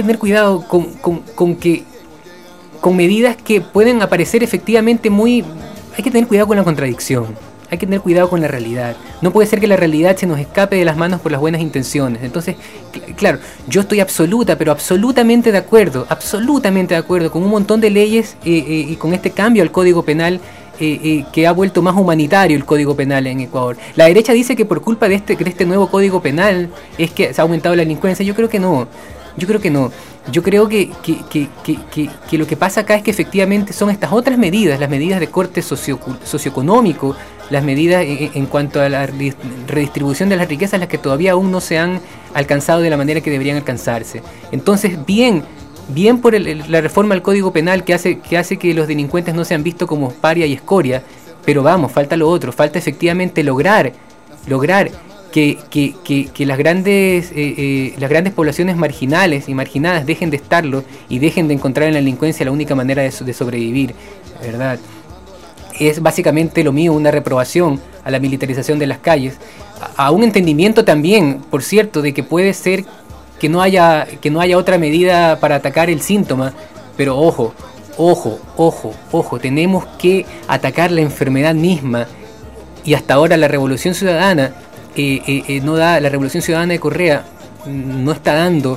con medidas que pueden aparecer efectivamente hay que tener cuidado con la contradicción. Hay que tener cuidado con la realidad. No puede ser que la realidad se nos escape de las manos por las buenas intenciones. Entonces, claro, yo estoy absolutamente de acuerdo con un montón de leyes y con este cambio al Código Penal que ha vuelto más humanitario el Código Penal en Ecuador. La derecha dice que por culpa de este nuevo Código Penal es que se ha aumentado la delincuencia. Yo creo que no. Yo creo que lo que pasa acá es que efectivamente son estas otras medidas, las medidas de corte socioeconómico, las medidas en cuanto a la redistribución de las riquezas, las que todavía aún no se han alcanzado de la manera que deberían alcanzarse. Entonces, bien por la reforma al Código Penal que hace que los delincuentes no sean vistos como paria y escoria, pero falta lo otro, falta efectivamente lograr que las grandes poblaciones marginales y marginadas dejen de estarlo y dejen de encontrar en la delincuencia la única manera de sobrevivir, ¿verdad? Es básicamente lo mío, una reprobación a la militarización de las calles, a un entendimiento también, por cierto, de que puede ser que no haya otra medida para atacar el síntoma, pero ojo, tenemos que atacar la enfermedad misma, y hasta ahora la Revolución Ciudadana la Revolución Ciudadana de Correa no está dando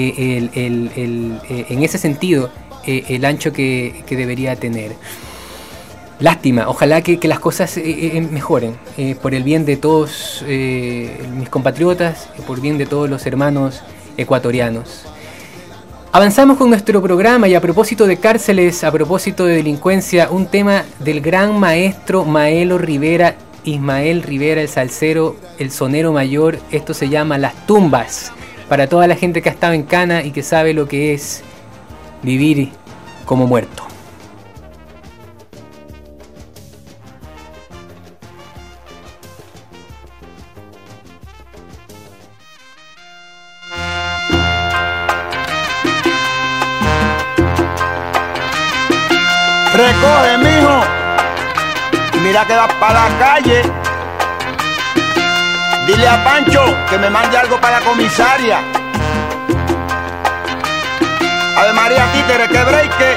en ese sentido el ancho que debería tener. Lástima, ojalá que las cosas mejoren por el bien de todos mis compatriotas, por el bien de todos los hermanos ecuatorianos. Avanzamos con nuestro programa y a propósito de cárceles, a propósito de delincuencia, un tema del gran maestro Ismael Rivera, el salsero, el sonero mayor. Esto se llama Las Tumbas. para toda la gente que ha estado en cana y que sabe lo que es vivir como muerto. Recoge, mijo, mira que vas para la calle. Dile a Pancho que me mande algo para la comisaria. Ave María, títere, que breque.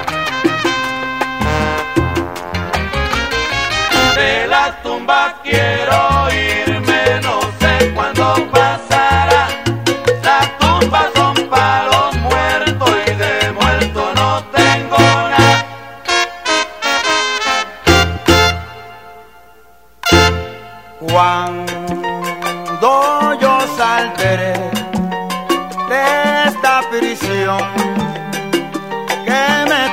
De la tumba quiero irme, no sé cuándo pasará. Las tumbas son para los muertos y de muerto no tengo nada. Cuando yo saldré de esta prisión que me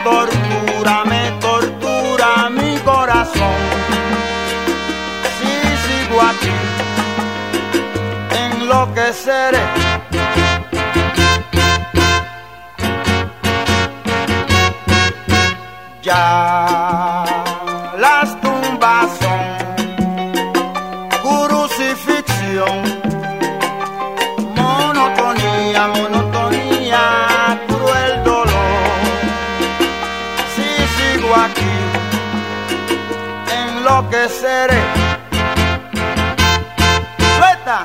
tortura mi corazón, si sigo aquí enloqueceré. Ya las tumbas son crucifixión, monotonía, cruel dolor. Si sigo aquí, enloqueceré. ¡Suelta!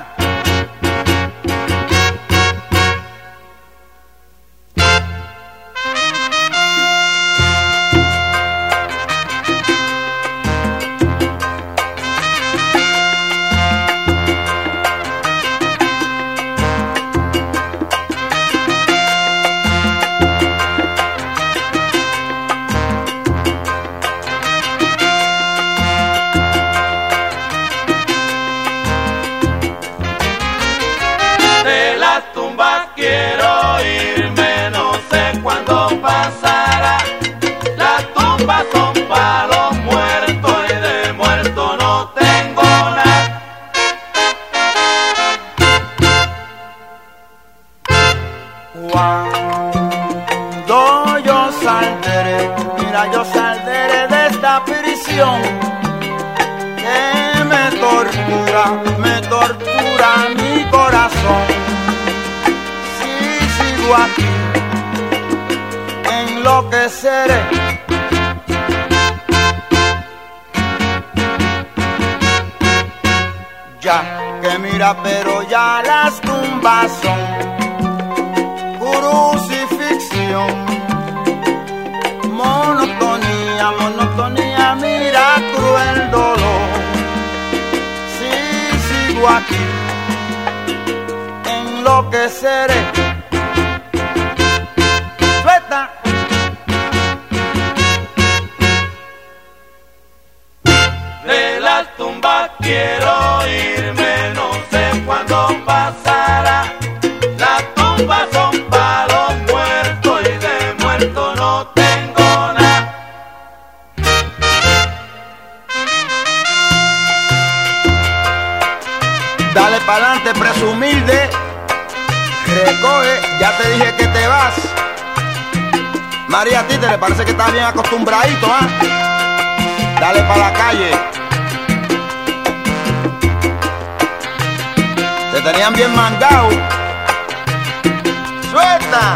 Quiero irme, no sé cuándo pasará. Las tumbas son para los muertos y de muerto no tengo nada. Cuando yo saldré, mira, yo saldré de esta prisión que me tortura mi corazón. Aquí enloqueceré. Ya que mira, pero ya las tumbas son crucifixión, monotonía, mira, cruel dolor. Si sigo aquí enloqueceré. De las tumbas quiero irme, no sé cuándo pasará. Las tumbas son para los muertos y de muerto no tengo nada. Dale pa'lante, presumilde. Recoge, ya te dije que te vas. María Títere, parece que estás bien acostumbradito, ¿ah? Dale pa' la calle. Te tenían bien mangado. ¡Suelta!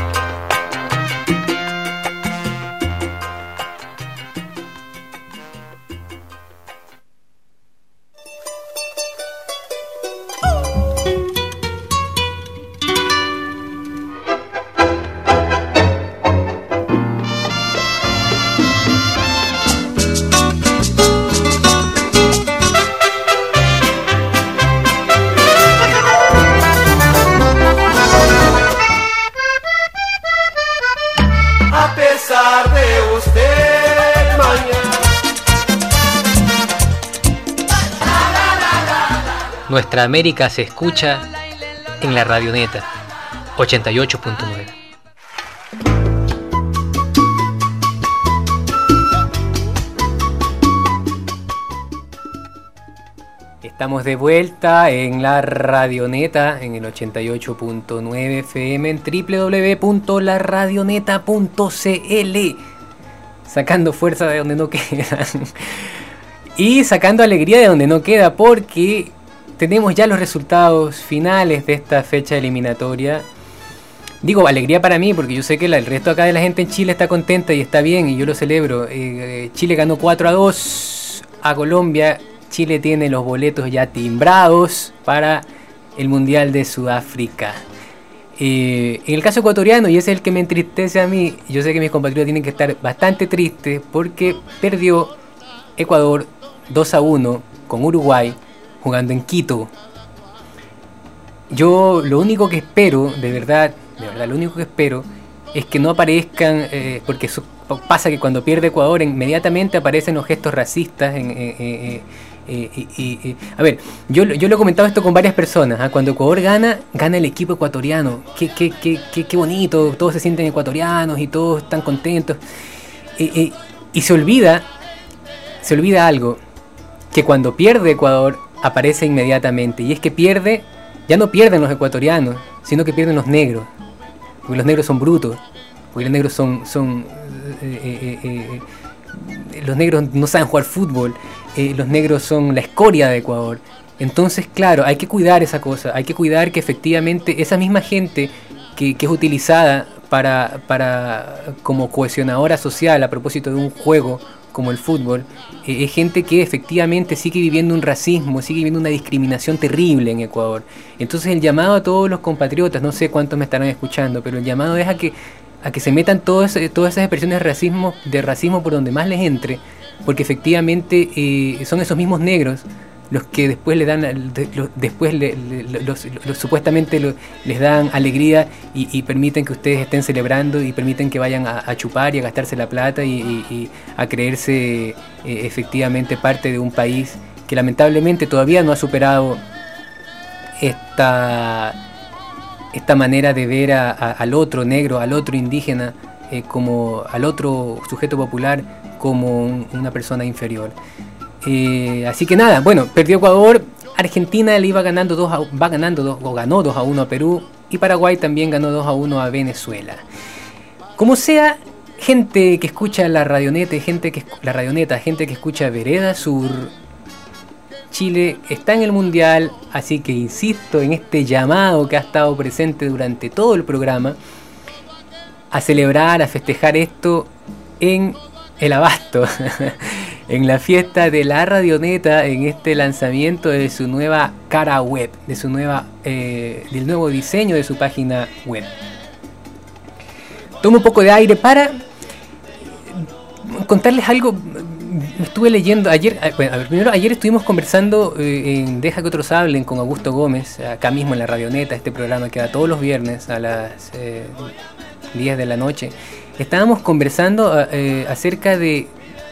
Nuestra América se escucha en la Radioneta 88.9. Estamos de vuelta en la Radioneta, en el 88.9 FM, en www.laradioneta.cl, sacando fuerza de donde no queda y sacando alegría de donde no queda, porque tenemos ya los resultados finales de esta fecha eliminatoria. Digo, alegría para mí, porque yo sé que el resto acá de la gente en Chile está contenta y está bien, y yo lo celebro. Chile ganó 4-2 a Colombia. Chile tiene los boletos ya timbrados para el Mundial de Sudáfrica. En el caso ecuatoriano, y ese es el que me entristece a mí, yo sé que mis compatriotas tienen que estar bastante tristes porque perdió Ecuador 2-1 con Uruguay jugando en Quito. Yo lo único que espero, de verdad, lo único que espero es que no aparezcan, porque eso pasa que cuando pierde Ecuador inmediatamente aparecen los gestos racistas. A ver, yo lo he comentado esto con varias personas. Cuando Ecuador gana el equipo ecuatoriano. Qué bonito, todos se sienten ecuatorianos y todos están contentos. Y se olvida algo, que cuando pierde Ecuador aparece inmediatamente. Y es que ya no pierden los ecuatorianos, sino que pierden los negros. Porque los negros son brutos, porque los negros los negros no saben jugar fútbol, los negros son la escoria de Ecuador. Entonces, claro, hay que cuidar esa cosa, hay que cuidar que efectivamente esa misma gente que es utilizada para como cohesionadora social a propósito de un juego como el fútbol, es gente que efectivamente sigue viviendo un racismo, sigue viviendo una discriminación terrible en Ecuador. Entonces el llamado a todos los compatriotas, no sé cuántos me estarán escuchando, pero el llamado es a que se metan todas esas expresiones de racismo por donde más les entre, porque efectivamente son esos mismos negros los que después le dan, supuestamente les dan alegría y permiten que ustedes estén celebrando y permiten que vayan a chupar y a gastarse la plata y a creerse efectivamente parte de un país que lamentablemente todavía no ha superado esta manera de ver al otro negro, al otro indígena, como al otro sujeto popular como una persona inferior. Así que nada, bueno, perdió Ecuador, Argentina le ganó 2-1 a Perú, y Paraguay también ganó 2-1 a Venezuela. Como sea, gente que escucha la Radioneta, gente que escucha Vereda Sur, Chile está en el Mundial, así que insisto en este llamado que ha estado presente durante todo el programa, a celebrar, a festejar esto en el Abasto, en la fiesta de la Radioneta, en este lanzamiento de su nueva cara web, del nuevo diseño de su página web. Tomo un poco de aire para contarles algo. Estuve leyendo ayer, ayer estuvimos conversando en Deja que otros hablen con Augusto Gómez, acá mismo en la Radioneta, este programa que da todos los viernes a las 10 de la noche. Estábamos conversando acerca de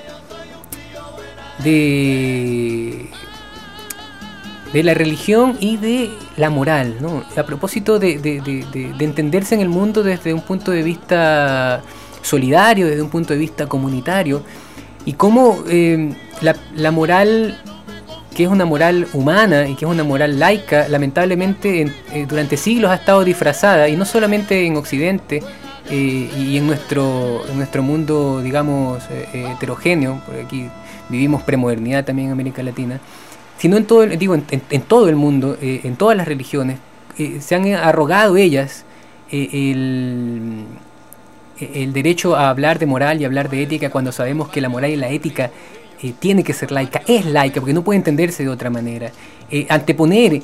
la religión y de la moral, ¿no? A propósito de entenderse en el mundo desde un punto de vista solidario, desde un punto de vista comunitario, y cómo la moral, que es una moral humana y que es una moral laica, lamentablemente durante siglos ha estado disfrazada, y no solamente en Occidente y en nuestro mundo, digamos, heterogéneo, porque aquí vivimos premodernidad también en América Latina, sino en todo el mundo, en todas las religiones, se han arrogado ellas el derecho a hablar de moral y hablar de ética, cuando sabemos que la moral y la ética tiene que ser laica, es laica, porque no puede entenderse de otra manera. Anteponer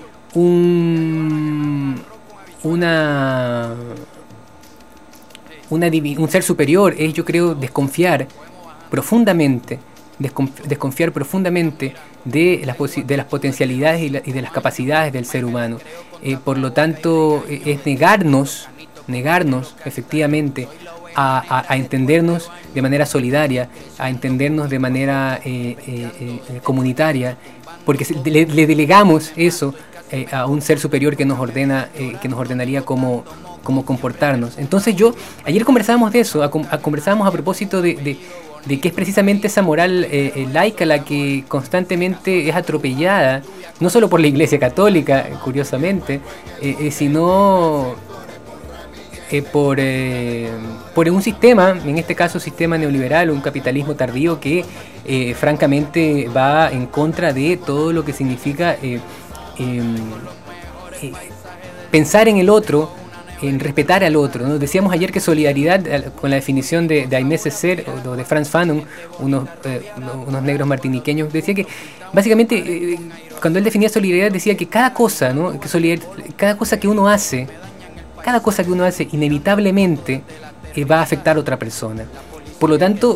un ser superior es, yo creo, desconfiar profundamente de las potencialidades y de las capacidades del ser humano. Por lo tanto, es negarnos efectivamente a entendernos de manera solidaria, a entendernos de manera comunitaria, porque le delegamos eso a un ser superior que nos ordenaría cómo comportarnos. Entonces ayer conversábamos de eso, conversábamos a propósito de de que es precisamente esa moral laica la que constantemente es atropellada, no solo por la Iglesia Católica, curiosamente, sino por un sistema, en este caso sistema neoliberal, un capitalismo tardío que francamente va en contra de todo lo que significa pensar en el otro, en respetar al otro, ¿no? Decíamos ayer que solidaridad, con la definición de Aimé Césaire o de Frantz Fanon, unos negros martiniqueños, decía que básicamente cuando él definía solidaridad decía que cada cosa, ¿no? Cada cosa que uno hace inevitablemente va a afectar a otra persona. Por lo tanto,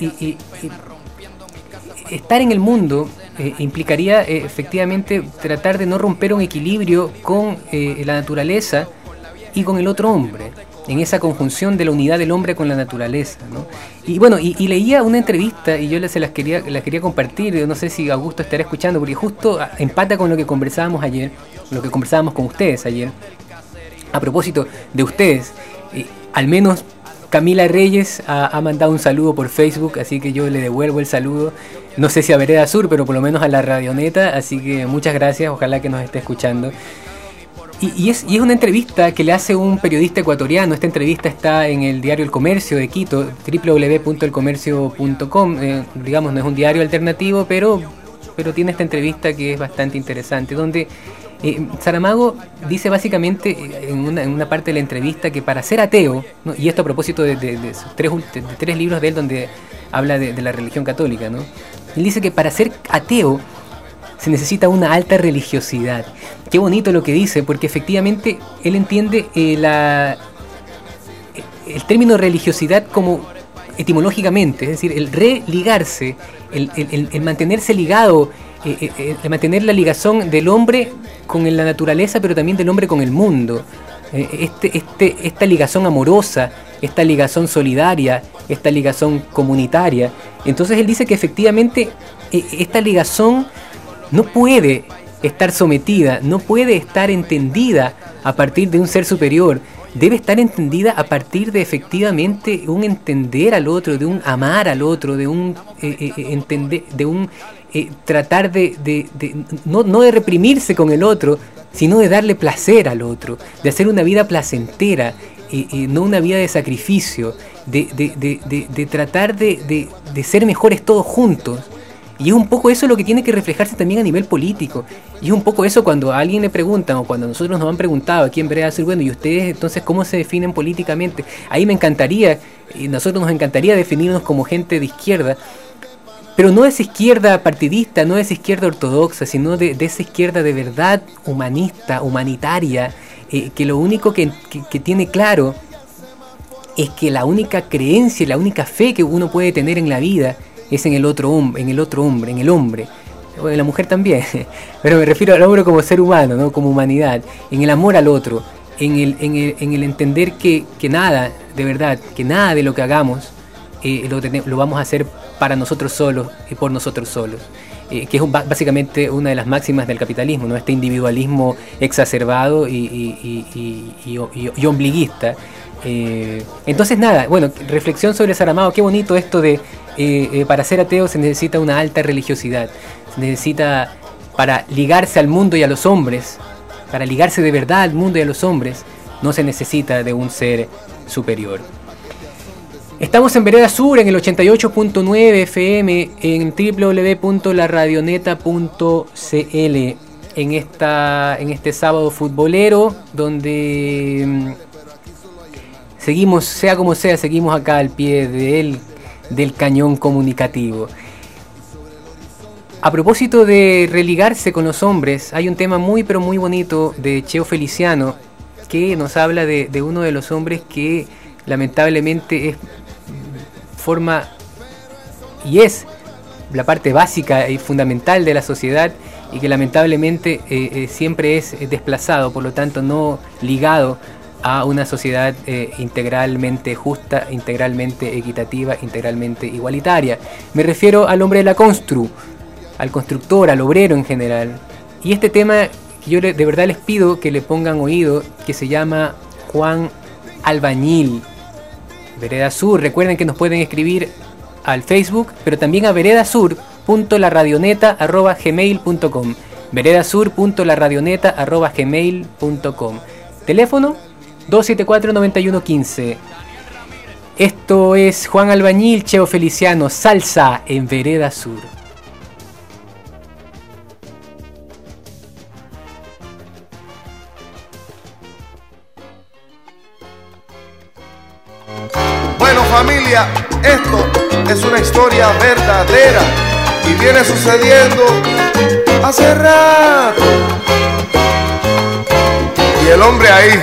estar en el mundo implicaría efectivamente tratar de no romper un equilibrio con la naturaleza y con el otro hombre, en esa conjunción de la unidad del hombre con la naturaleza, ¿no? Y bueno, y leía una entrevista y yo se las quería compartir, no sé si Augusto estará escuchando, porque justo empata con lo que conversábamos ayer, lo que conversábamos con ustedes ayer, a propósito de ustedes. Al menos Camila Reyes ha mandado un saludo por Facebook, así que yo le devuelvo el saludo, no sé si a Vereda Sur, pero por lo menos a la Radioneta, así que muchas gracias, ojalá que nos esté escuchando. Y es una entrevista que le hace un periodista ecuatoriano. Esta entrevista está en el diario El Comercio de Quito, www.elcomercio.com. Digamos, no es un diario alternativo, pero tiene esta entrevista que es bastante interesante, donde Saramago dice básicamente en una parte de la entrevista que para ser ateo, ¿no? Y esto a propósito de sus tres libros de él donde habla de la religión católica, ¿no? Él dice que para ser ateo se necesita una alta religiosidad. Qué bonito lo que dice, porque efectivamente él entiende el término religiosidad como etimológicamente, es decir, el religarse, el mantenerse ligado, el mantener la ligazón del hombre con la naturaleza, pero también del hombre con el mundo. Esta ligazón amorosa, esta ligazón solidaria, esta ligazón comunitaria. Entonces él dice que efectivamente esta ligazón no puede estar sometida, no puede estar entendida a partir de un ser superior, debe estar entendida a partir de efectivamente un entender al otro, de un amar al otro, de un entender, de un tratar no de reprimirse con el otro, sino de darle placer al otro, de hacer una vida placentera, no una vida de sacrificio, de tratar de ser mejores todos juntos. Y es un poco eso lo que tiene que reflejarse también a nivel político. Y es un poco eso cuando a alguien le preguntan, o cuando nosotros nos han preguntado aquí en Vereda Sur, bueno, ¿y ustedes entonces cómo se definen políticamente? Ahí me encantaría, y nosotros nos encantaría definirnos como gente de izquierda, pero no de esa izquierda partidista, no de esa izquierda ortodoxa, sino de esa izquierda de verdad humanista, humanitaria, que lo único que tiene claro es que la única creencia y la única fe que uno puede tener en la vida es en el otro hombre, en el hombre, bueno, en la mujer también, pero me refiero al hombre como ser humano, ¿no? Como humanidad, en el amor al otro, en el entender que nada, de verdad, que nada de lo que hagamos lo vamos a hacer para nosotros solos y por nosotros solos, que es básicamente una de las máximas del capitalismo, ¿no? Este individualismo exacerbado y ombliguista. Entonces nada, bueno, reflexión sobre Saramago, qué bonito esto de para ser ateo se necesita una alta religiosidad, se necesita, para ligarse al mundo y a los hombres, para ligarse de verdad al mundo y a los hombres, no se necesita de un ser superior. Estamos en Vereda Sur, en el 88.9 FM, en www.laradioneta.cl, en este sábado futbolero, donde seguimos, sea como sea, seguimos acá al pie del cañón comunicativo. A propósito de religarse con los hombres, hay un tema muy pero muy bonito de Cheo Feliciano que nos habla de uno de los hombres que lamentablemente forma y es la parte básica y fundamental de la sociedad y que lamentablemente siempre es desplazado, por lo tanto no ligado a una sociedad integralmente justa, integralmente equitativa, integralmente igualitaria. Me refiero al hombre de la constru, al constructor, al obrero en general. Y este tema yo de verdad les pido que le pongan oído, que se llama Juan Albañil. Vereda Sur, recuerden que nos pueden escribir al Facebook, pero también a veredasur.laradioneta@gmail.com. veredasur.laradioneta@gmail.com. Teléfono 274-9115. Esto es Juan Albañil, Cheo Feliciano, Salsa en Vereda Sur. Bueno, familia, esto es una historia verdadera y viene sucediendo hace rato. Y el hombre ahí.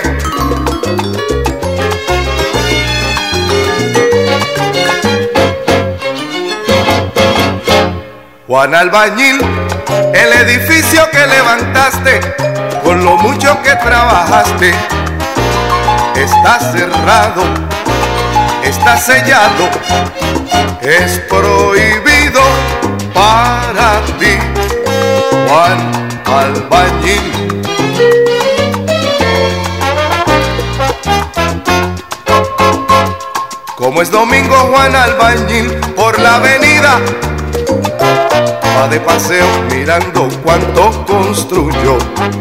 Juan Albañil, el edificio que levantaste, con lo mucho que trabajaste, está cerrado, está sellado, es prohibido para ti, Juan Albañil. Como es domingo, Juan Albañil por la avenida va de paseo mirando cuánto construyó.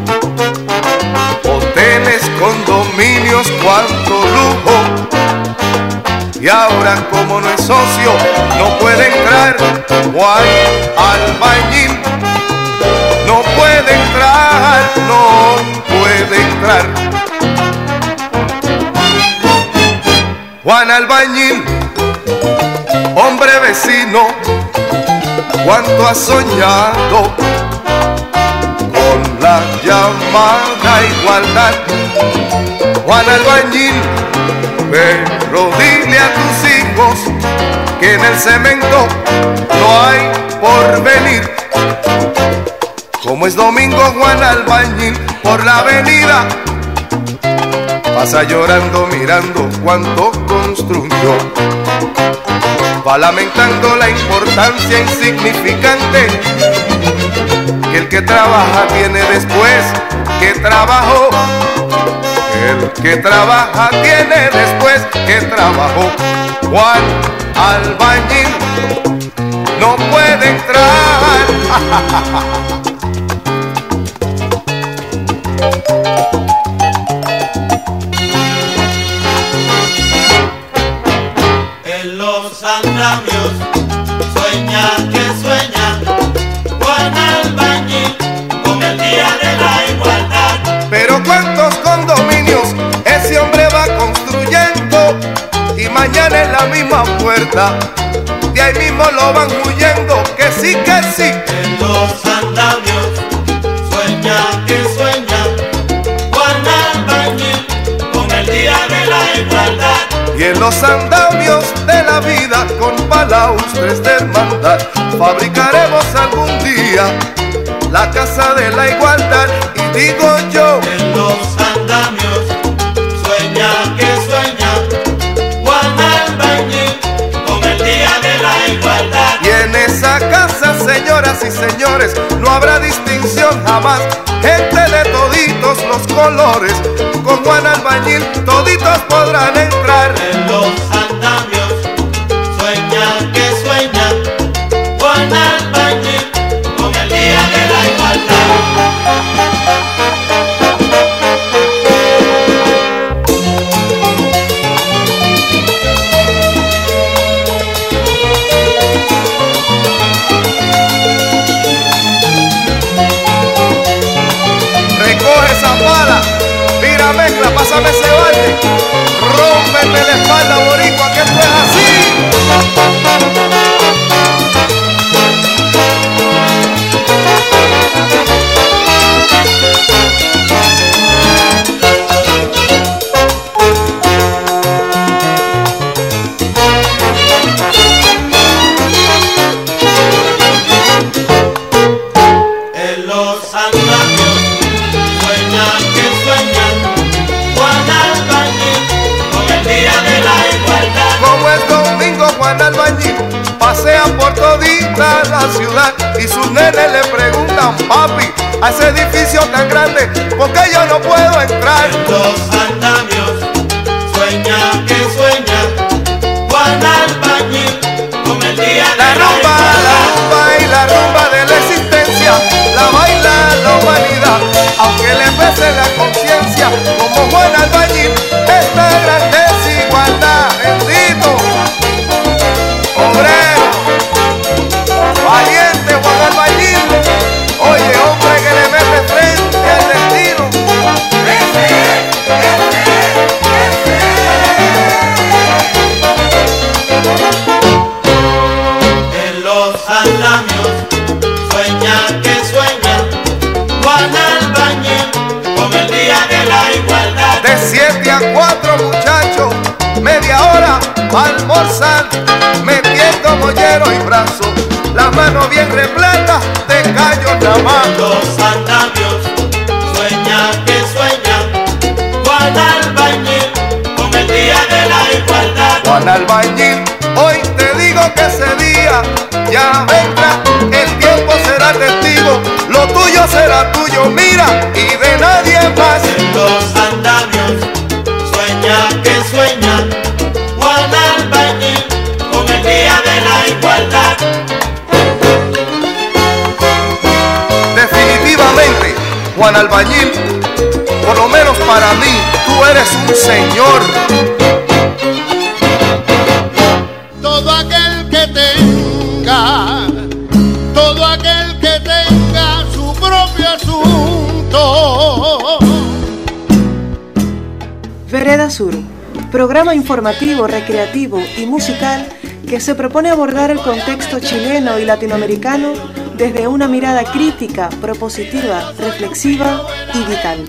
Hoteles, condominios, cuánto lujo. Y ahora como no es socio, no puede entrar Juan Albañil. No puede entrar, no puede entrar. Juan Albañil, hombre vecino, cuánto has soñado con la llamada igualdad. Juan Albañil, pero dile a tus hijos que en el cemento no hay porvenir. Como es domingo, Juan Albañil por la avenida pasa llorando mirando cuánto construyó. Va lamentando la importancia insignificante que el que trabaja tiene después que trabajó. El que trabaja tiene después que trabajó. Juan Albañil no puede entrar. En los andamios sueña que sueña Juan Albañil con el día de la igualdad. Pero cuántos condominios ese hombre va construyendo y mañana en la misma puerta de ahí mismo lo van huyendo. Que sí, que sí. En los andamios sueña que sueña Juan Albañil con el día de la igualdad. Y en los andamios de la vida con balaustres de hermandad fabricaremos algún día la casa de la igualdad. Y digo yo, en los andamios sueña que sueña Juan Albañil con el día de la igualdad. Y en esa casa, señoras y señores, no habrá distinción jamás. Gente de toditos los colores, con Juan Albañil toditos podrán entrar. En los andamios sueña que sueña Juan Albañil con el día de la igualdad. Recoge esa pala, mira mezcla, pásame ese balde, rómpete la espalda, boricua, que esto es así. En los andamios sueña que sueña Juan Albañil con el día de la igualdad. Como es domingo, Juan Albañil pasea por todita la ciudad y sus nenes le preguntan: papi, a ese edificio tan grande, ¿por qué yo no puedo entrar? En los andamios sueña que sueña Juan Albañil con el más. Los andamios sueñan que sueñan Juan Albañil con el día de la igualdad. Juan Albañil, hoy te digo que ese día ya vendrá, el tiempo será testigo, lo tuyo será tuyo, mira, y de nadie más. En los andamios sueñan que sueñan Juan Albañil con el día de la igualdad. Definitivamente, Juan Albañil, por lo menos para mí, tú eres un señor. Todo aquel que tenga, todo aquel que tenga su propio asunto. Vereda Sur, programa informativo, recreativo y musical que se propone abordar el contexto chileno y latinoamericano desde una mirada crítica, propositiva, reflexiva y vital.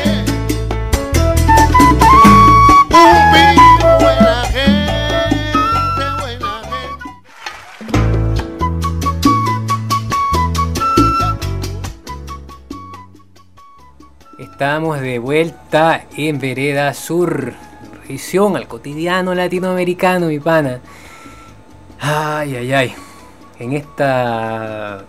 Estamos de vuelta en Vereda Sur, revisión al cotidiano latinoamericano, mi pana. Ay, ay, ay. En esta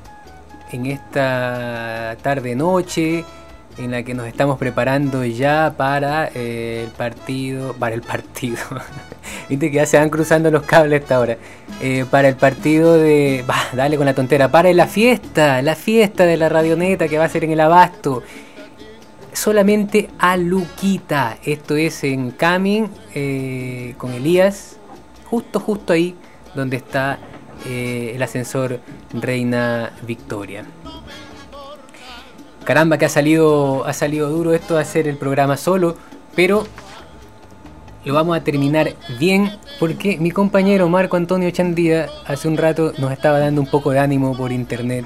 tarde-noche en la que nos estamos preparando ya para el partido. Viste que ya se van cruzando los cables hasta ahora. Para el partido de... dale con la tontera. Para la fiesta de la Radioneta que va a ser en el Abasto. Solamente a Luquita. Esto es en Camin, con Elías. Justo ahí donde está el ascensor Reina Victoria. Caramba, que ha salido duro esto de hacer el programa solo, pero lo vamos a terminar bien porque mi compañero Marco Antonio Chandía hace un rato nos estaba dando un poco de ánimo por internet.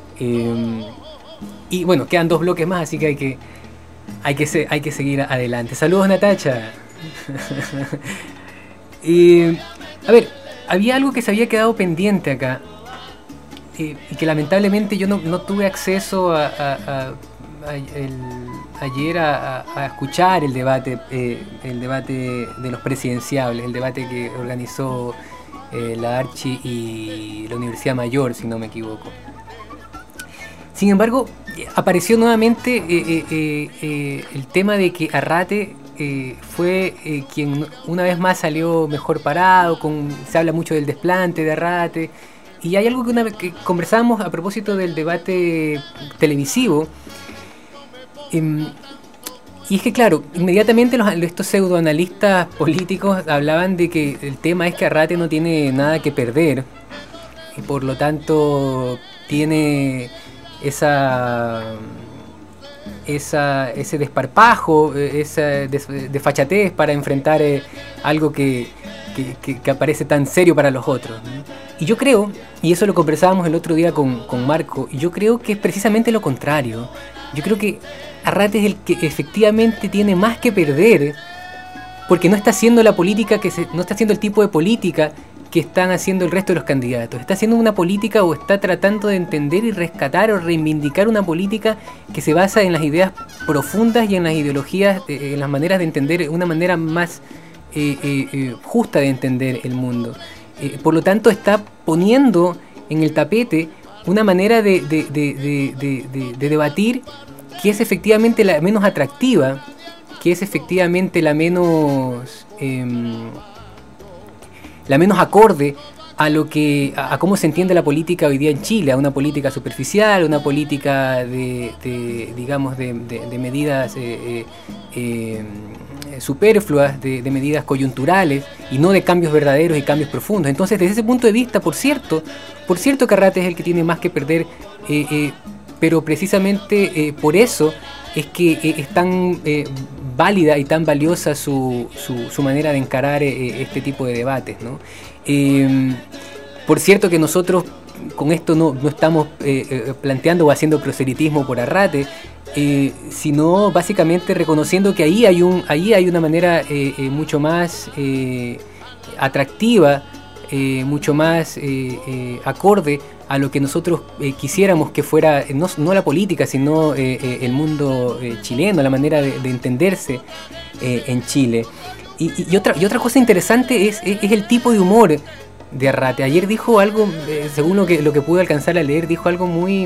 Y bueno, quedan 2 bloques más, así que hay que seguir adelante. Saludos, Natacha. Y a ver, había algo que se había quedado pendiente acá y que lamentablemente yo no tuve acceso ayer a escuchar el debate de los presidenciables, el debate que organizó la Archi y la Universidad Mayor, si no me equivoco. Sin embargo, apareció nuevamente el tema de que Arrate fue quien una vez más salió mejor parado. Se habla mucho del desplante de Arrate. Y hay algo que una vez que conversábamos a propósito del debate televisivo. Y es que claro, inmediatamente estos pseudoanalistas políticos hablaban de que el tema es que Arrate no tiene nada que perder. Y por lo tanto tiene ese desparpajo, esa desfachatez para enfrentar algo que aparece tan serio para los otros, ¿no? Y yo creo, y eso lo conversábamos el otro día con Marco, y yo creo que es precisamente lo contrario. Yo creo que Arrate es el que efectivamente tiene más que perder, porque no está haciendo la política no está haciendo el tipo de política que están haciendo el resto de los candidatos. Está haciendo una política o está tratando de entender y rescatar o reivindicar una política que se basa en las ideas profundas y en las ideologías, en las maneras de entender, una manera más justa de entender el mundo. Por lo tanto, está poniendo en el tapete una manera de debatir que es efectivamente la menos atractiva, que es efectivamente la menos acorde a cómo se entiende la política hoy día en Chile, a una política superficial, una política de medidas superfluas, de medidas coyunturales y no de cambios verdaderos y cambios profundos. Entonces, desde ese punto de vista, por cierto que Arrate es el que tiene más que perder, pero precisamente por eso es que es tan válida y tan valiosa su manera de encarar este tipo de debates, ¿no? Por cierto que nosotros con esto no estamos planteando o haciendo proselitismo por Arrate, sino básicamente reconociendo que ahí hay una manera mucho más atractiva, mucho más acorde a lo que nosotros quisiéramos que fuera, no la política, sino el mundo chileno, la manera de entenderse en Chile. Y otra cosa interesante es el tipo de humor de Arrate. Ayer dijo algo, según lo que pude alcanzar a leer, dijo algo muy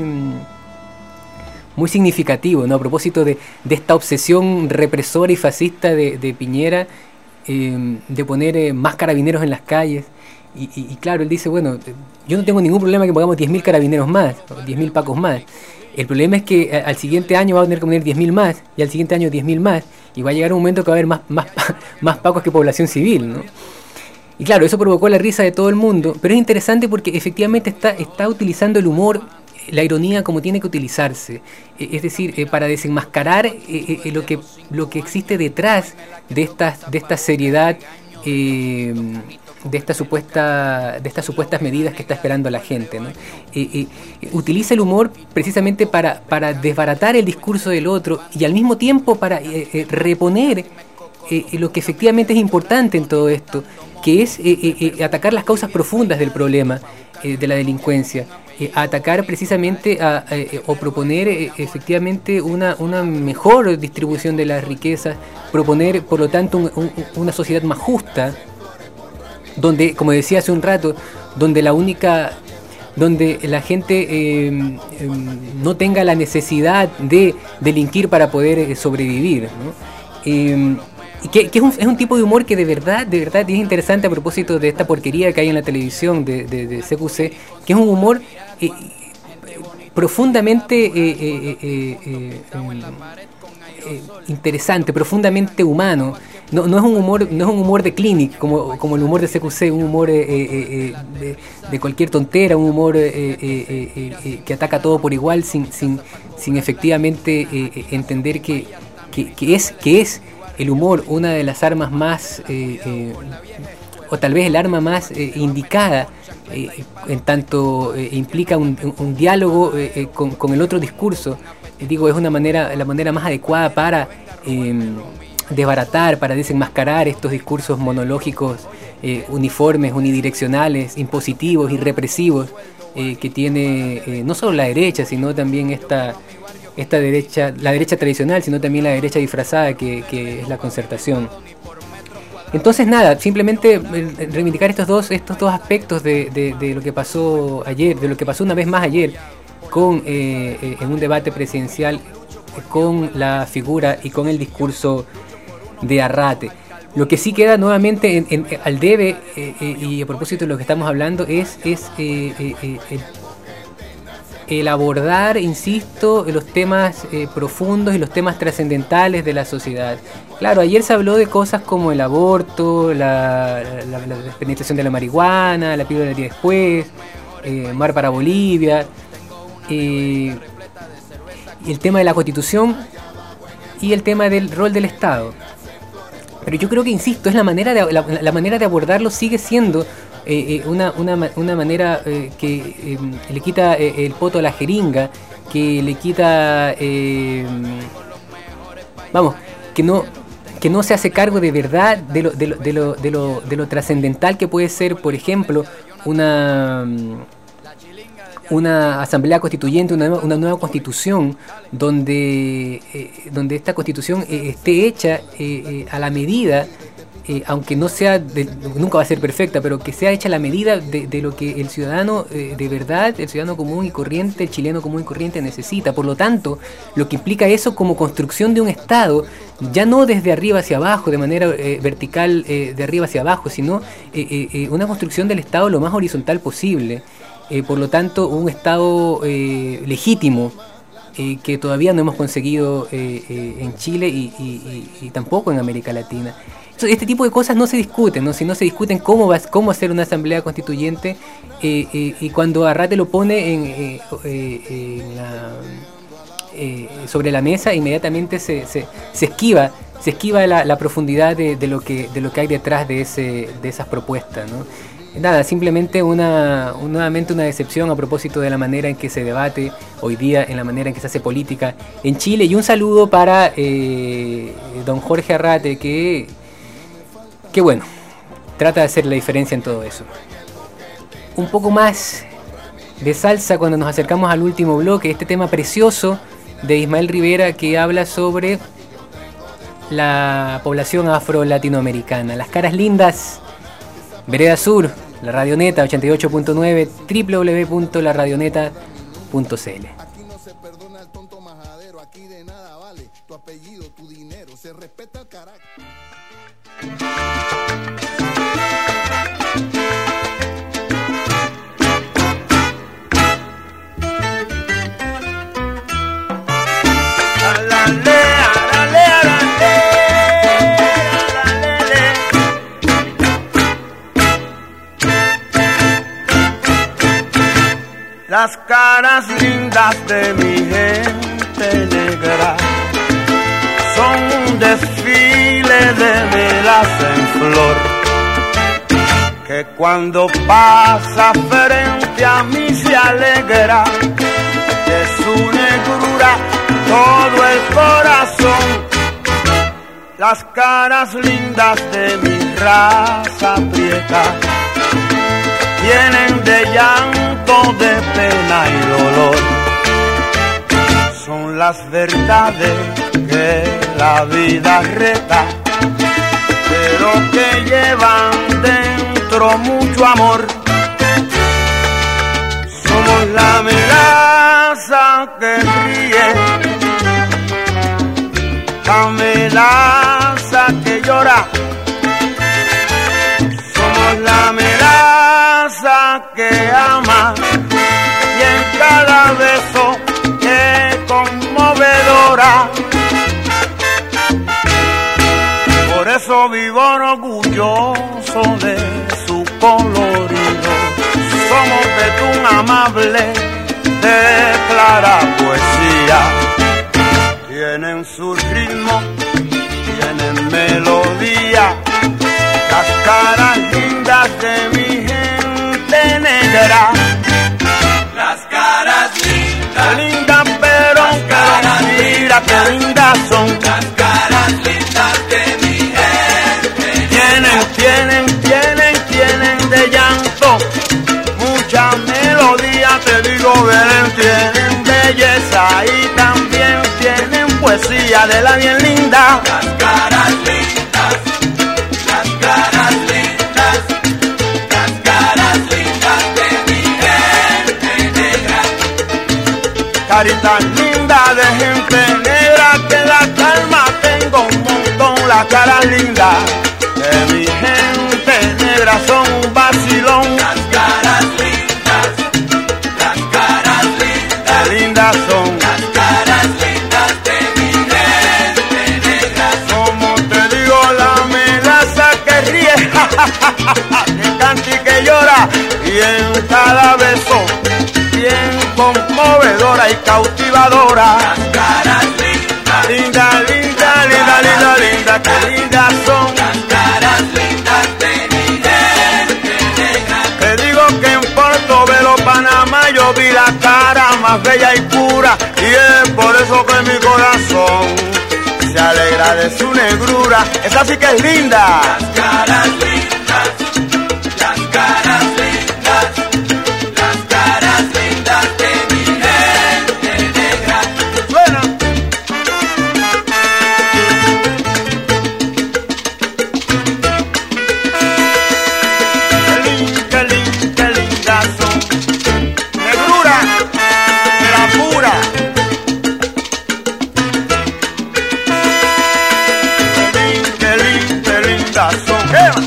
significativo, ¿no? A propósito de esta obsesión represora y fascista de Piñera, de poner más carabineros en las calles. Y claro, él dice, bueno, yo no tengo ningún problema que pongamos 10.000 carabineros más, o 10.000 pacos más. El problema es que al siguiente año va a tener que poner 10.000 más, y al siguiente año 10.000 más, y va a llegar un momento que va a haber más pacos que población civil, ¿no? Y claro, eso provocó la risa de todo el mundo, pero es interesante porque efectivamente está utilizando el humor, la ironía como tiene que utilizarse, es decir, para desenmascarar lo que existe detrás de esta seriedad, de estas supuestas medidas que está esperando la gente, ¿no? Utiliza el humor precisamente para desbaratar el discurso del otro y al mismo tiempo para reponer lo que efectivamente es importante en todo esto, que es atacar las causas profundas del problema de la delincuencia, atacar precisamente o proponer efectivamente una mejor distribución de las riquezas, proponer por lo tanto una sociedad más justa, donde, como decía hace un rato, donde la gente no tenga la necesidad de delinquir para poder sobrevivir, ¿no? Y que es un tipo de humor que de verdad es interesante a propósito de esta porquería que hay en la televisión de CQC, que es un humor profundamente interesante, profundamente humano. No es un humor de clinic como el humor de CQC, un humor de cualquier tontera, un humor que ataca todo por igual sin efectivamente entender que es el humor una de las armas más o tal vez el arma más indicada en tanto implica un diálogo con el otro discurso. Digo, es la manera más adecuada para desbaratar, para desenmascarar estos discursos monológicos, uniformes, unidireccionales, impositivos y represivos que tiene no solo la derecha, sino también esta derecha, la derecha tradicional, sino también la derecha disfrazada que es la concertación. Entonces nada, simplemente reivindicar estos dos aspectos de lo que pasó ayer, de lo que pasó una vez más ayer en un debate presidencial con la figura y con el discurso de Arrate. Lo que sí queda nuevamente al debe, y a propósito de lo que estamos hablando, es el abordar, insisto, los temas profundos y los temas trascendentales de la sociedad. Claro, ayer se habló de cosas como el aborto, la penetración de la marihuana, la píldora del día después, Mar para Bolivia, y el tema de la Constitución y el tema del rol del Estado. Pero yo creo que, insisto, es la manera de abordarlo sigue siendo una manera que le quita el poto a la jeringa, que le quita que no se hace cargo de verdad de lo trascendental que puede ser, por ejemplo, una asamblea constituyente, una nueva constitución, donde esta constitución esté hecha a la medida, aunque no sea nunca va a ser perfecta, pero que sea hecha a la medida de lo que el ciudadano de verdad, el ciudadano común y corriente, el chileno común y corriente necesita. Por lo tanto, lo que implica eso como construcción de un Estado, ya no desde arriba hacia abajo, de manera vertical, de arriba hacia abajo, sino una construcción del Estado lo más horizontal posible. Por lo tanto, un Estado legítimo, que todavía no hemos conseguido en Chile y tampoco en América Latina. Este tipo de cosas no se discuten, ¿no? Si no se discuten cómo hacer una asamblea constituyente, y cuando Arrate lo pone sobre la mesa, inmediatamente se esquiva la profundidad de lo que hay detrás de esas propuestas, ¿no? Nada, simplemente nuevamente una decepción a propósito de la manera en que se debate hoy día, en la manera en que se hace política en Chile. Y un saludo para don Jorge Arrate, que bueno, trata de hacer la diferencia en todo eso. Un poco más de salsa cuando nos acercamos al último bloque, este tema precioso de Ismael Rivera que habla sobre la población afro-latinoamericana. Las caras lindas, Vereda Sur, la Radioneta 88.9, www.laradioneta.cl. Aquí no se perdona el tonto majadero, aquí de nada vale tu apellido, tu dinero, se respeta el carácter. Las caras lindas de mi gente negra son un desfile de velas en flor, que cuando pasa frente a mí se alegra de su negrura todo el corazón. Las caras lindas de mi raza prieta vienen de llanto, de pena y dolor. Son las verdades que la vida reta, pero que llevan dentro mucho amor. Somos la melaza que ríe, la melaza que llora. Somos la melaza que ama, y en cada beso que conmovedora. Por eso vivo orgulloso de su colorido. Somos de tu amable, de clara poesía. Tienen su ritmo, tienen melodía. Las caras lindas de mi gente negra. Las caras lindas, lindas pero mira que lindas son. Las caras lindas de mi gente. Tienen de llanto mucha melodía, te digo, Belén. Tienen belleza y también tienen poesía de la bien linda. Las caras lindas, las caras lindas, las caras lindas de mi gente negra. Carita linda de gente negra, que la calma tengo un montón. Las caras lindas de mi gente negra son un vacilón. Las caras lindas, las caras lindas, qué lindas son. Las caras lindas de mi gente negra. Como te digo, la melaza que ríe, que canta y que llora, y en cada beso bien conmovedora y cautivadora. Las caras lindas, linda, linda, linda, linda, linda, que lindas son. Las caras lindas de mi gente negra. Te digo que en Portobelo, Panamá, yo vi la cara más bella y pura, y es por eso que mi corazón se alegra de su negrura. Esa sí que es linda. Las caras lindas, las caras lindas, las caras lindas de mi gente negra. Suena. Qué lindas son. Negrura, era pura. Qué lindas son.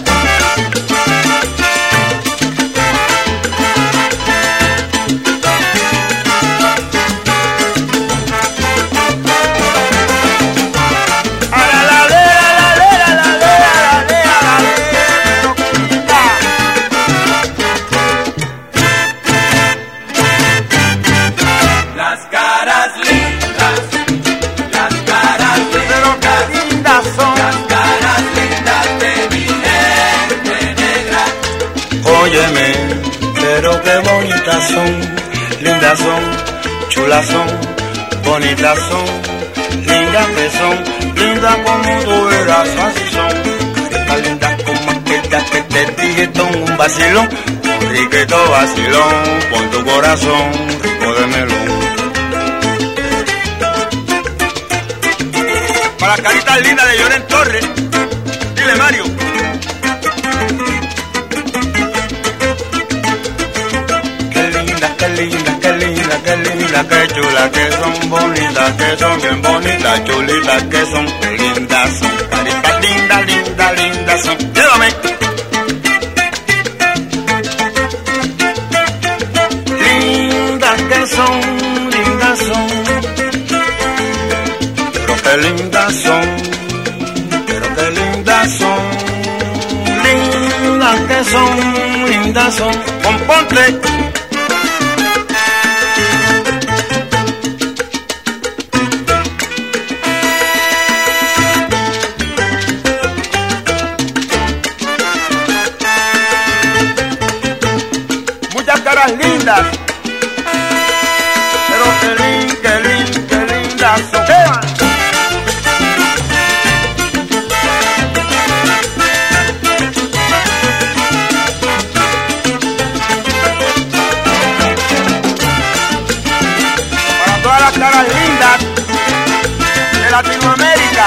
Las caras lindas, las caras lindas, son. Las caras lindas de mi gente negra. Óyeme, pero qué bonitas son, lindas son, chulas son, bonitas son, lindas que son, lindas como tú eras, así son. Caritas lindas como aquellas que te dije, son un vacilón. Por Riquito vacilón, pon tu corazón rico de melón. Para las caritas lindas de Llorén Torres, dile Mario. Qué linda, qué linda, qué linda, qué linda, qué chula, que son bonitas, que son bien bonitas, chulitas, que son, qué lindas son, caritas lindas, lindas, lindas son. Llévame. Lindas que son, lindas son. Qué lindas son, pero qué lindas son, lindas que son, lindas son, componte. Muchas caras lindas, pero qué lindas son. Caras lindas de Latinoamérica.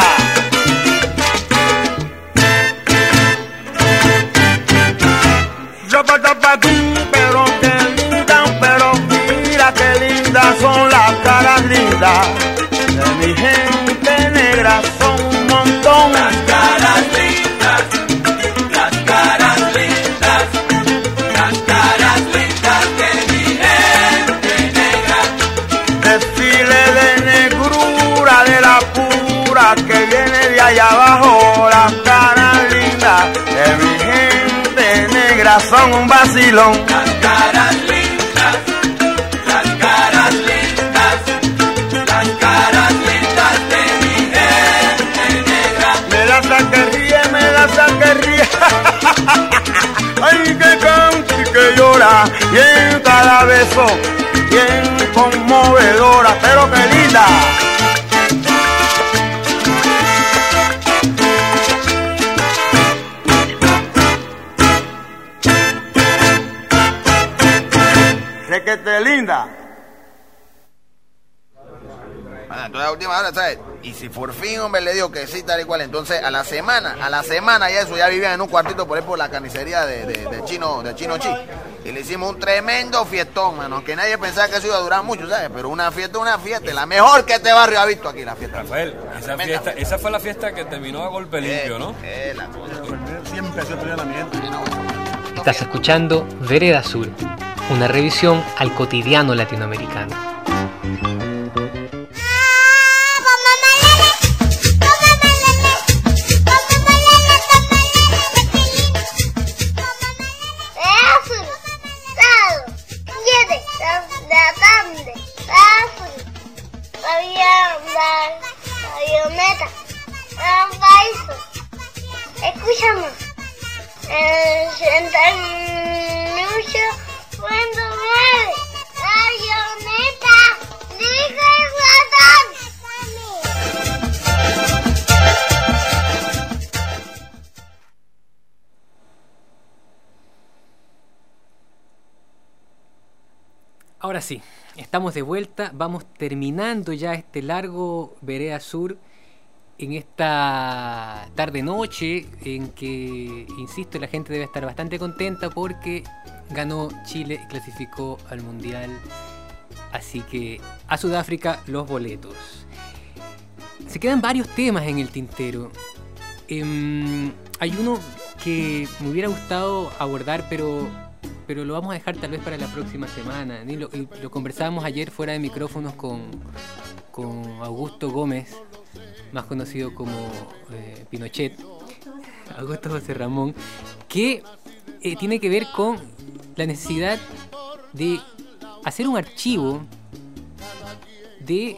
Pero qué lindas, pero mira qué lindas son las caras lindas de mi gente negra, son un montón. Las caras lindas, las caras lindas, las caras lindas de mi gente negra. Desfile de negrura de la pura que viene de allá abajo. Las caras lindas de mi gente negra son un vacilón. Las caras lindas, las caras lindas, las caras lindas de mi gente negra. Me da sa que ríe, me da sa que ríe. Ay, que canta y que llora, y en cada beso bien conmovedora, pero qué linda. Requete linda. Bueno, entonces a última hora, ¿sabes? Y si por fin, hombre, le digo que sí, tal y cual, entonces a la semana ya eso, ya vivían en un cuartito por ahí por la carnicería de Chino Chi. Y le hicimos un tremendo fiestón, mano, que nadie pensaba que eso iba a durar mucho, ¿sabes? Pero una fiesta, la mejor que este barrio ha visto aquí, la fiesta. Rafael, esa fue la fiesta que terminó a golpe limpio, ¿no? La cosa. Siempre se peleó la miente. Estás escuchando Vereda Sur, una revisión al cotidiano latinoamericano. Bayoneta, escúchame, Santa cuando muere, Bayoneta, dijo el ratón. Ahora sí, estamos de vuelta, vamos terminando ya este largo Vereda Sur en esta tarde-noche en que, insisto, la gente debe estar bastante contenta porque ganó Chile y clasificó al Mundial, así que a Sudáfrica los boletos. Se quedan varios temas en el tintero. Hay uno que me hubiera gustado abordar, pero lo vamos a dejar tal vez para la próxima semana. Y lo conversábamos ayer fuera de micrófonos con Augusto Gómez, más conocido como Pinochet, Augusto José Ramón, que tiene que ver con la necesidad de hacer un archivo de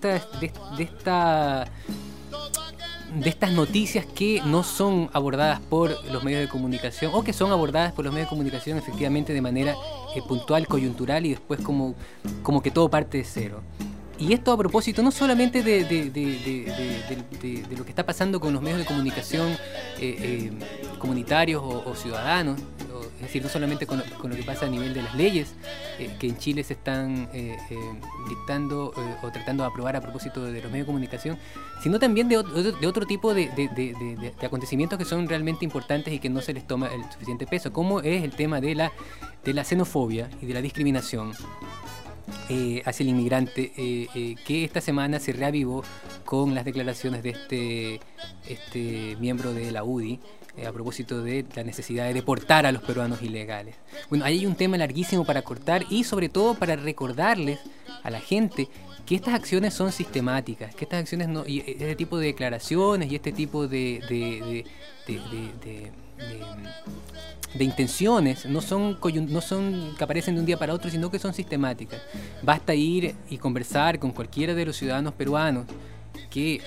estas noticias que no son abordadas por los medios de comunicación, o que son abordadas por los medios de comunicación efectivamente de manera puntual, coyuntural, y después como que todo parte de cero. Y esto a propósito no solamente de lo que está pasando con los medios de comunicación comunitarios o ciudadanos, es decir, no solamente con lo que pasa a nivel de las leyes que en Chile se están dictando o tratando de aprobar a propósito de los medios de comunicación, sino también de otro tipo de acontecimientos que son realmente importantes y que no se les toma el suficiente peso, como es el tema de la xenofobia y de la discriminación hacia el inmigrante, que esta semana se reavivó con las declaraciones de este miembro de la UDI a propósito de la necesidad de deportar a los peruanos ilegales. Bueno, ahí hay un tema larguísimo para cortar y sobre todo para recordarles a la gente que estas acciones son sistemáticas, que estas acciones no, y este tipo de declaraciones y este tipo de intenciones no son que aparecen de un día para otro, sino que son sistemáticas. Basta ir y conversar con cualquiera de los ciudadanos peruanos que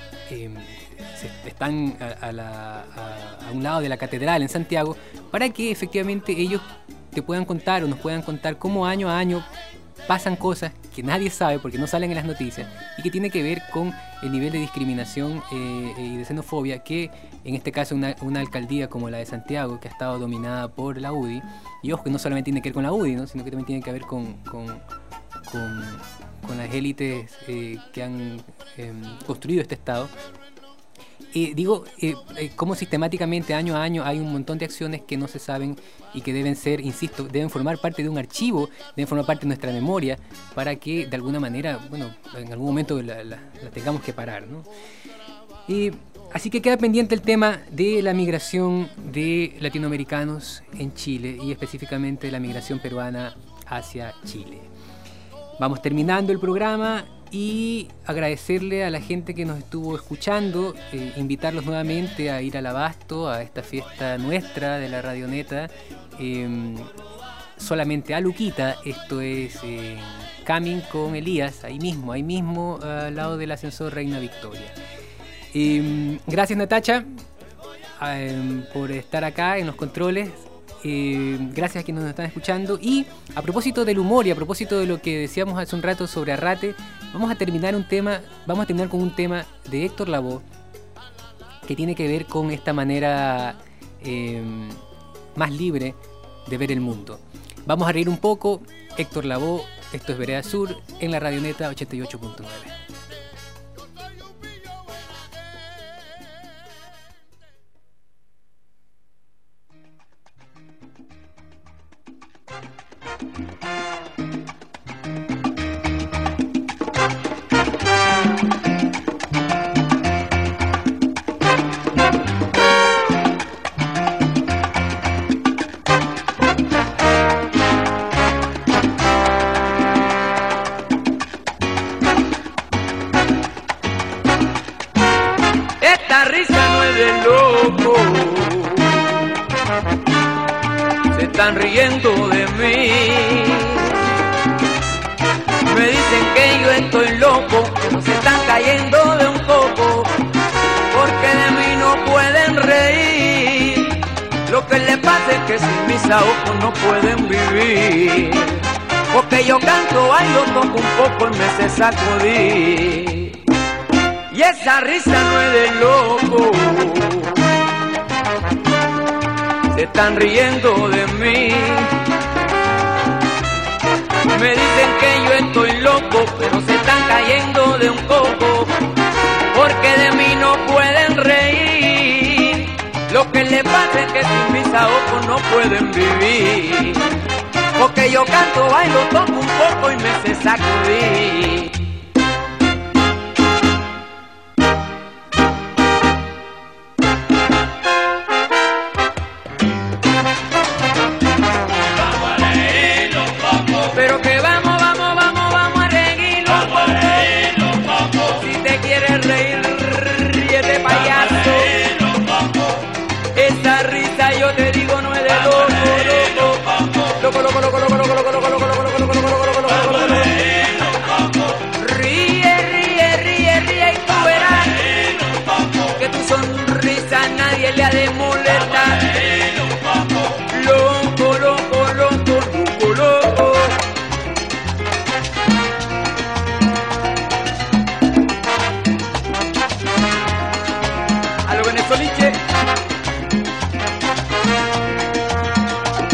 están a un lado de la catedral en Santiago, para que efectivamente ellos te puedan contar o nos puedan contar cómo año a año pasan cosas que nadie sabe porque no salen en las noticias y que tiene que ver con el nivel de discriminación y de xenofobia que en este caso una alcaldía como la de Santiago, que ha estado dominada por la UDI, y ojo que no solamente tiene que ver con la UDI, ¿no? Sino que también tiene que ver con las élites que han construido este estado. Cómo sistemáticamente año a año hay un montón de acciones que no se saben y que deben ser, insisto, deben formar parte de un archivo, deben formar parte de nuestra memoria para que de alguna manera, bueno, en algún momento la tengamos que parar, ¿no? Así que queda pendiente el tema de la migración de latinoamericanos en Chile y específicamente la migración peruana hacia Chile. Vamos terminando el programa y agradecerle a la gente que nos estuvo escuchando, invitarlos nuevamente a ir al Abasto, a esta fiesta nuestra de la Radioneta, solamente a Luquita. Esto es Camin con Elías, ahí mismo al lado del ascensor Reina Victoria. Gracias Natacha por estar acá en los controles. Gracias a quienes nos están escuchando. Y a propósito del humor y a propósito de lo que decíamos hace un rato sobre Arrate, vamos a terminar con un tema de Héctor Lavoe que tiene que ver con esta manera más libre de ver el mundo. Vamos a reír un poco. Héctor Lavoe, esto es Vereda Sur en la Radioneta 88.9. Esta risa no es de loco, se están riendo de mí. Me dicen que yo estoy loco, pero se están cayendo de un coco, porque de mí no pueden reír. Lo que les pasa es que sin mis ojos no pueden vivir, porque yo canto, bailo, toco un poco y me sé sacudir. Y esa risa no es de loco, se están riendo de mí. Me dicen que yo estoy loco, pero se están cayendo de un coco, porque de mí no pueden reír. Lo que les pasa es que sin mis ojos no pueden vivir, porque yo canto, bailo, toco un poco y me sé sacudir. Pero que vamos a reírlo, si te quieres reír, ríete payaso. Esa risa yo te digo no es de loco, ríe y tú verás que tu sonrisa a nadie le ha de molestar. Loco, loco, loco, loco, loco. A lo venezoliche.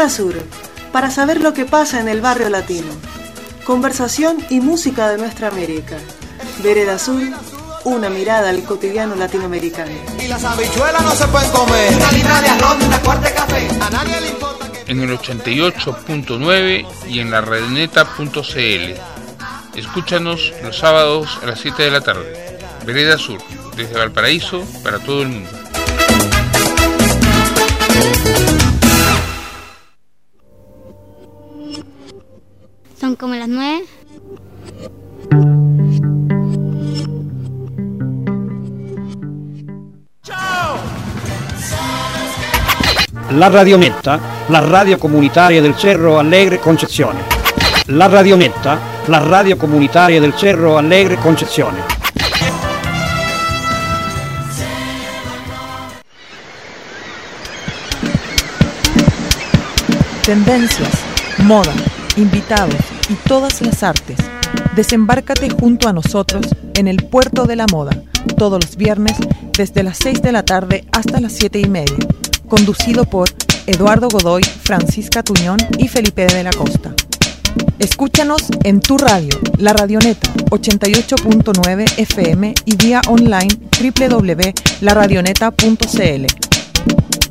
Vereda Sur, para saber lo que pasa en el barrio latino. Conversación y música de nuestra América. Vereda Sur, una mirada al cotidiano latinoamericano. Y las habichuelas no se pueden comer. Una libra de arroz, una cuarta de café. A nadie le importa que... En el 88.9 y en la radioneta.cl. Escúchanos los sábados a las 7 de la tarde. Vereda Sur, desde Valparaíso para todo el mundo. Son como las 9. La Radionetta, la radio comunitaria del Cerro Alegre Concezione. La Radionetta, la radio comunitaria del Cerro Alegre Concezione. Tendencias, moda, invitados y todas las artes. Desembárcate junto a nosotros en el Puerto de la Moda, todos los viernes desde las 6 de la tarde hasta las 7:30. Conducido por Eduardo Godoy, Francisca Tuñón y Felipe de la Costa. Escúchanos en tu radio, La Radioneta, 88.9 FM y vía online www.laradioneta.cl.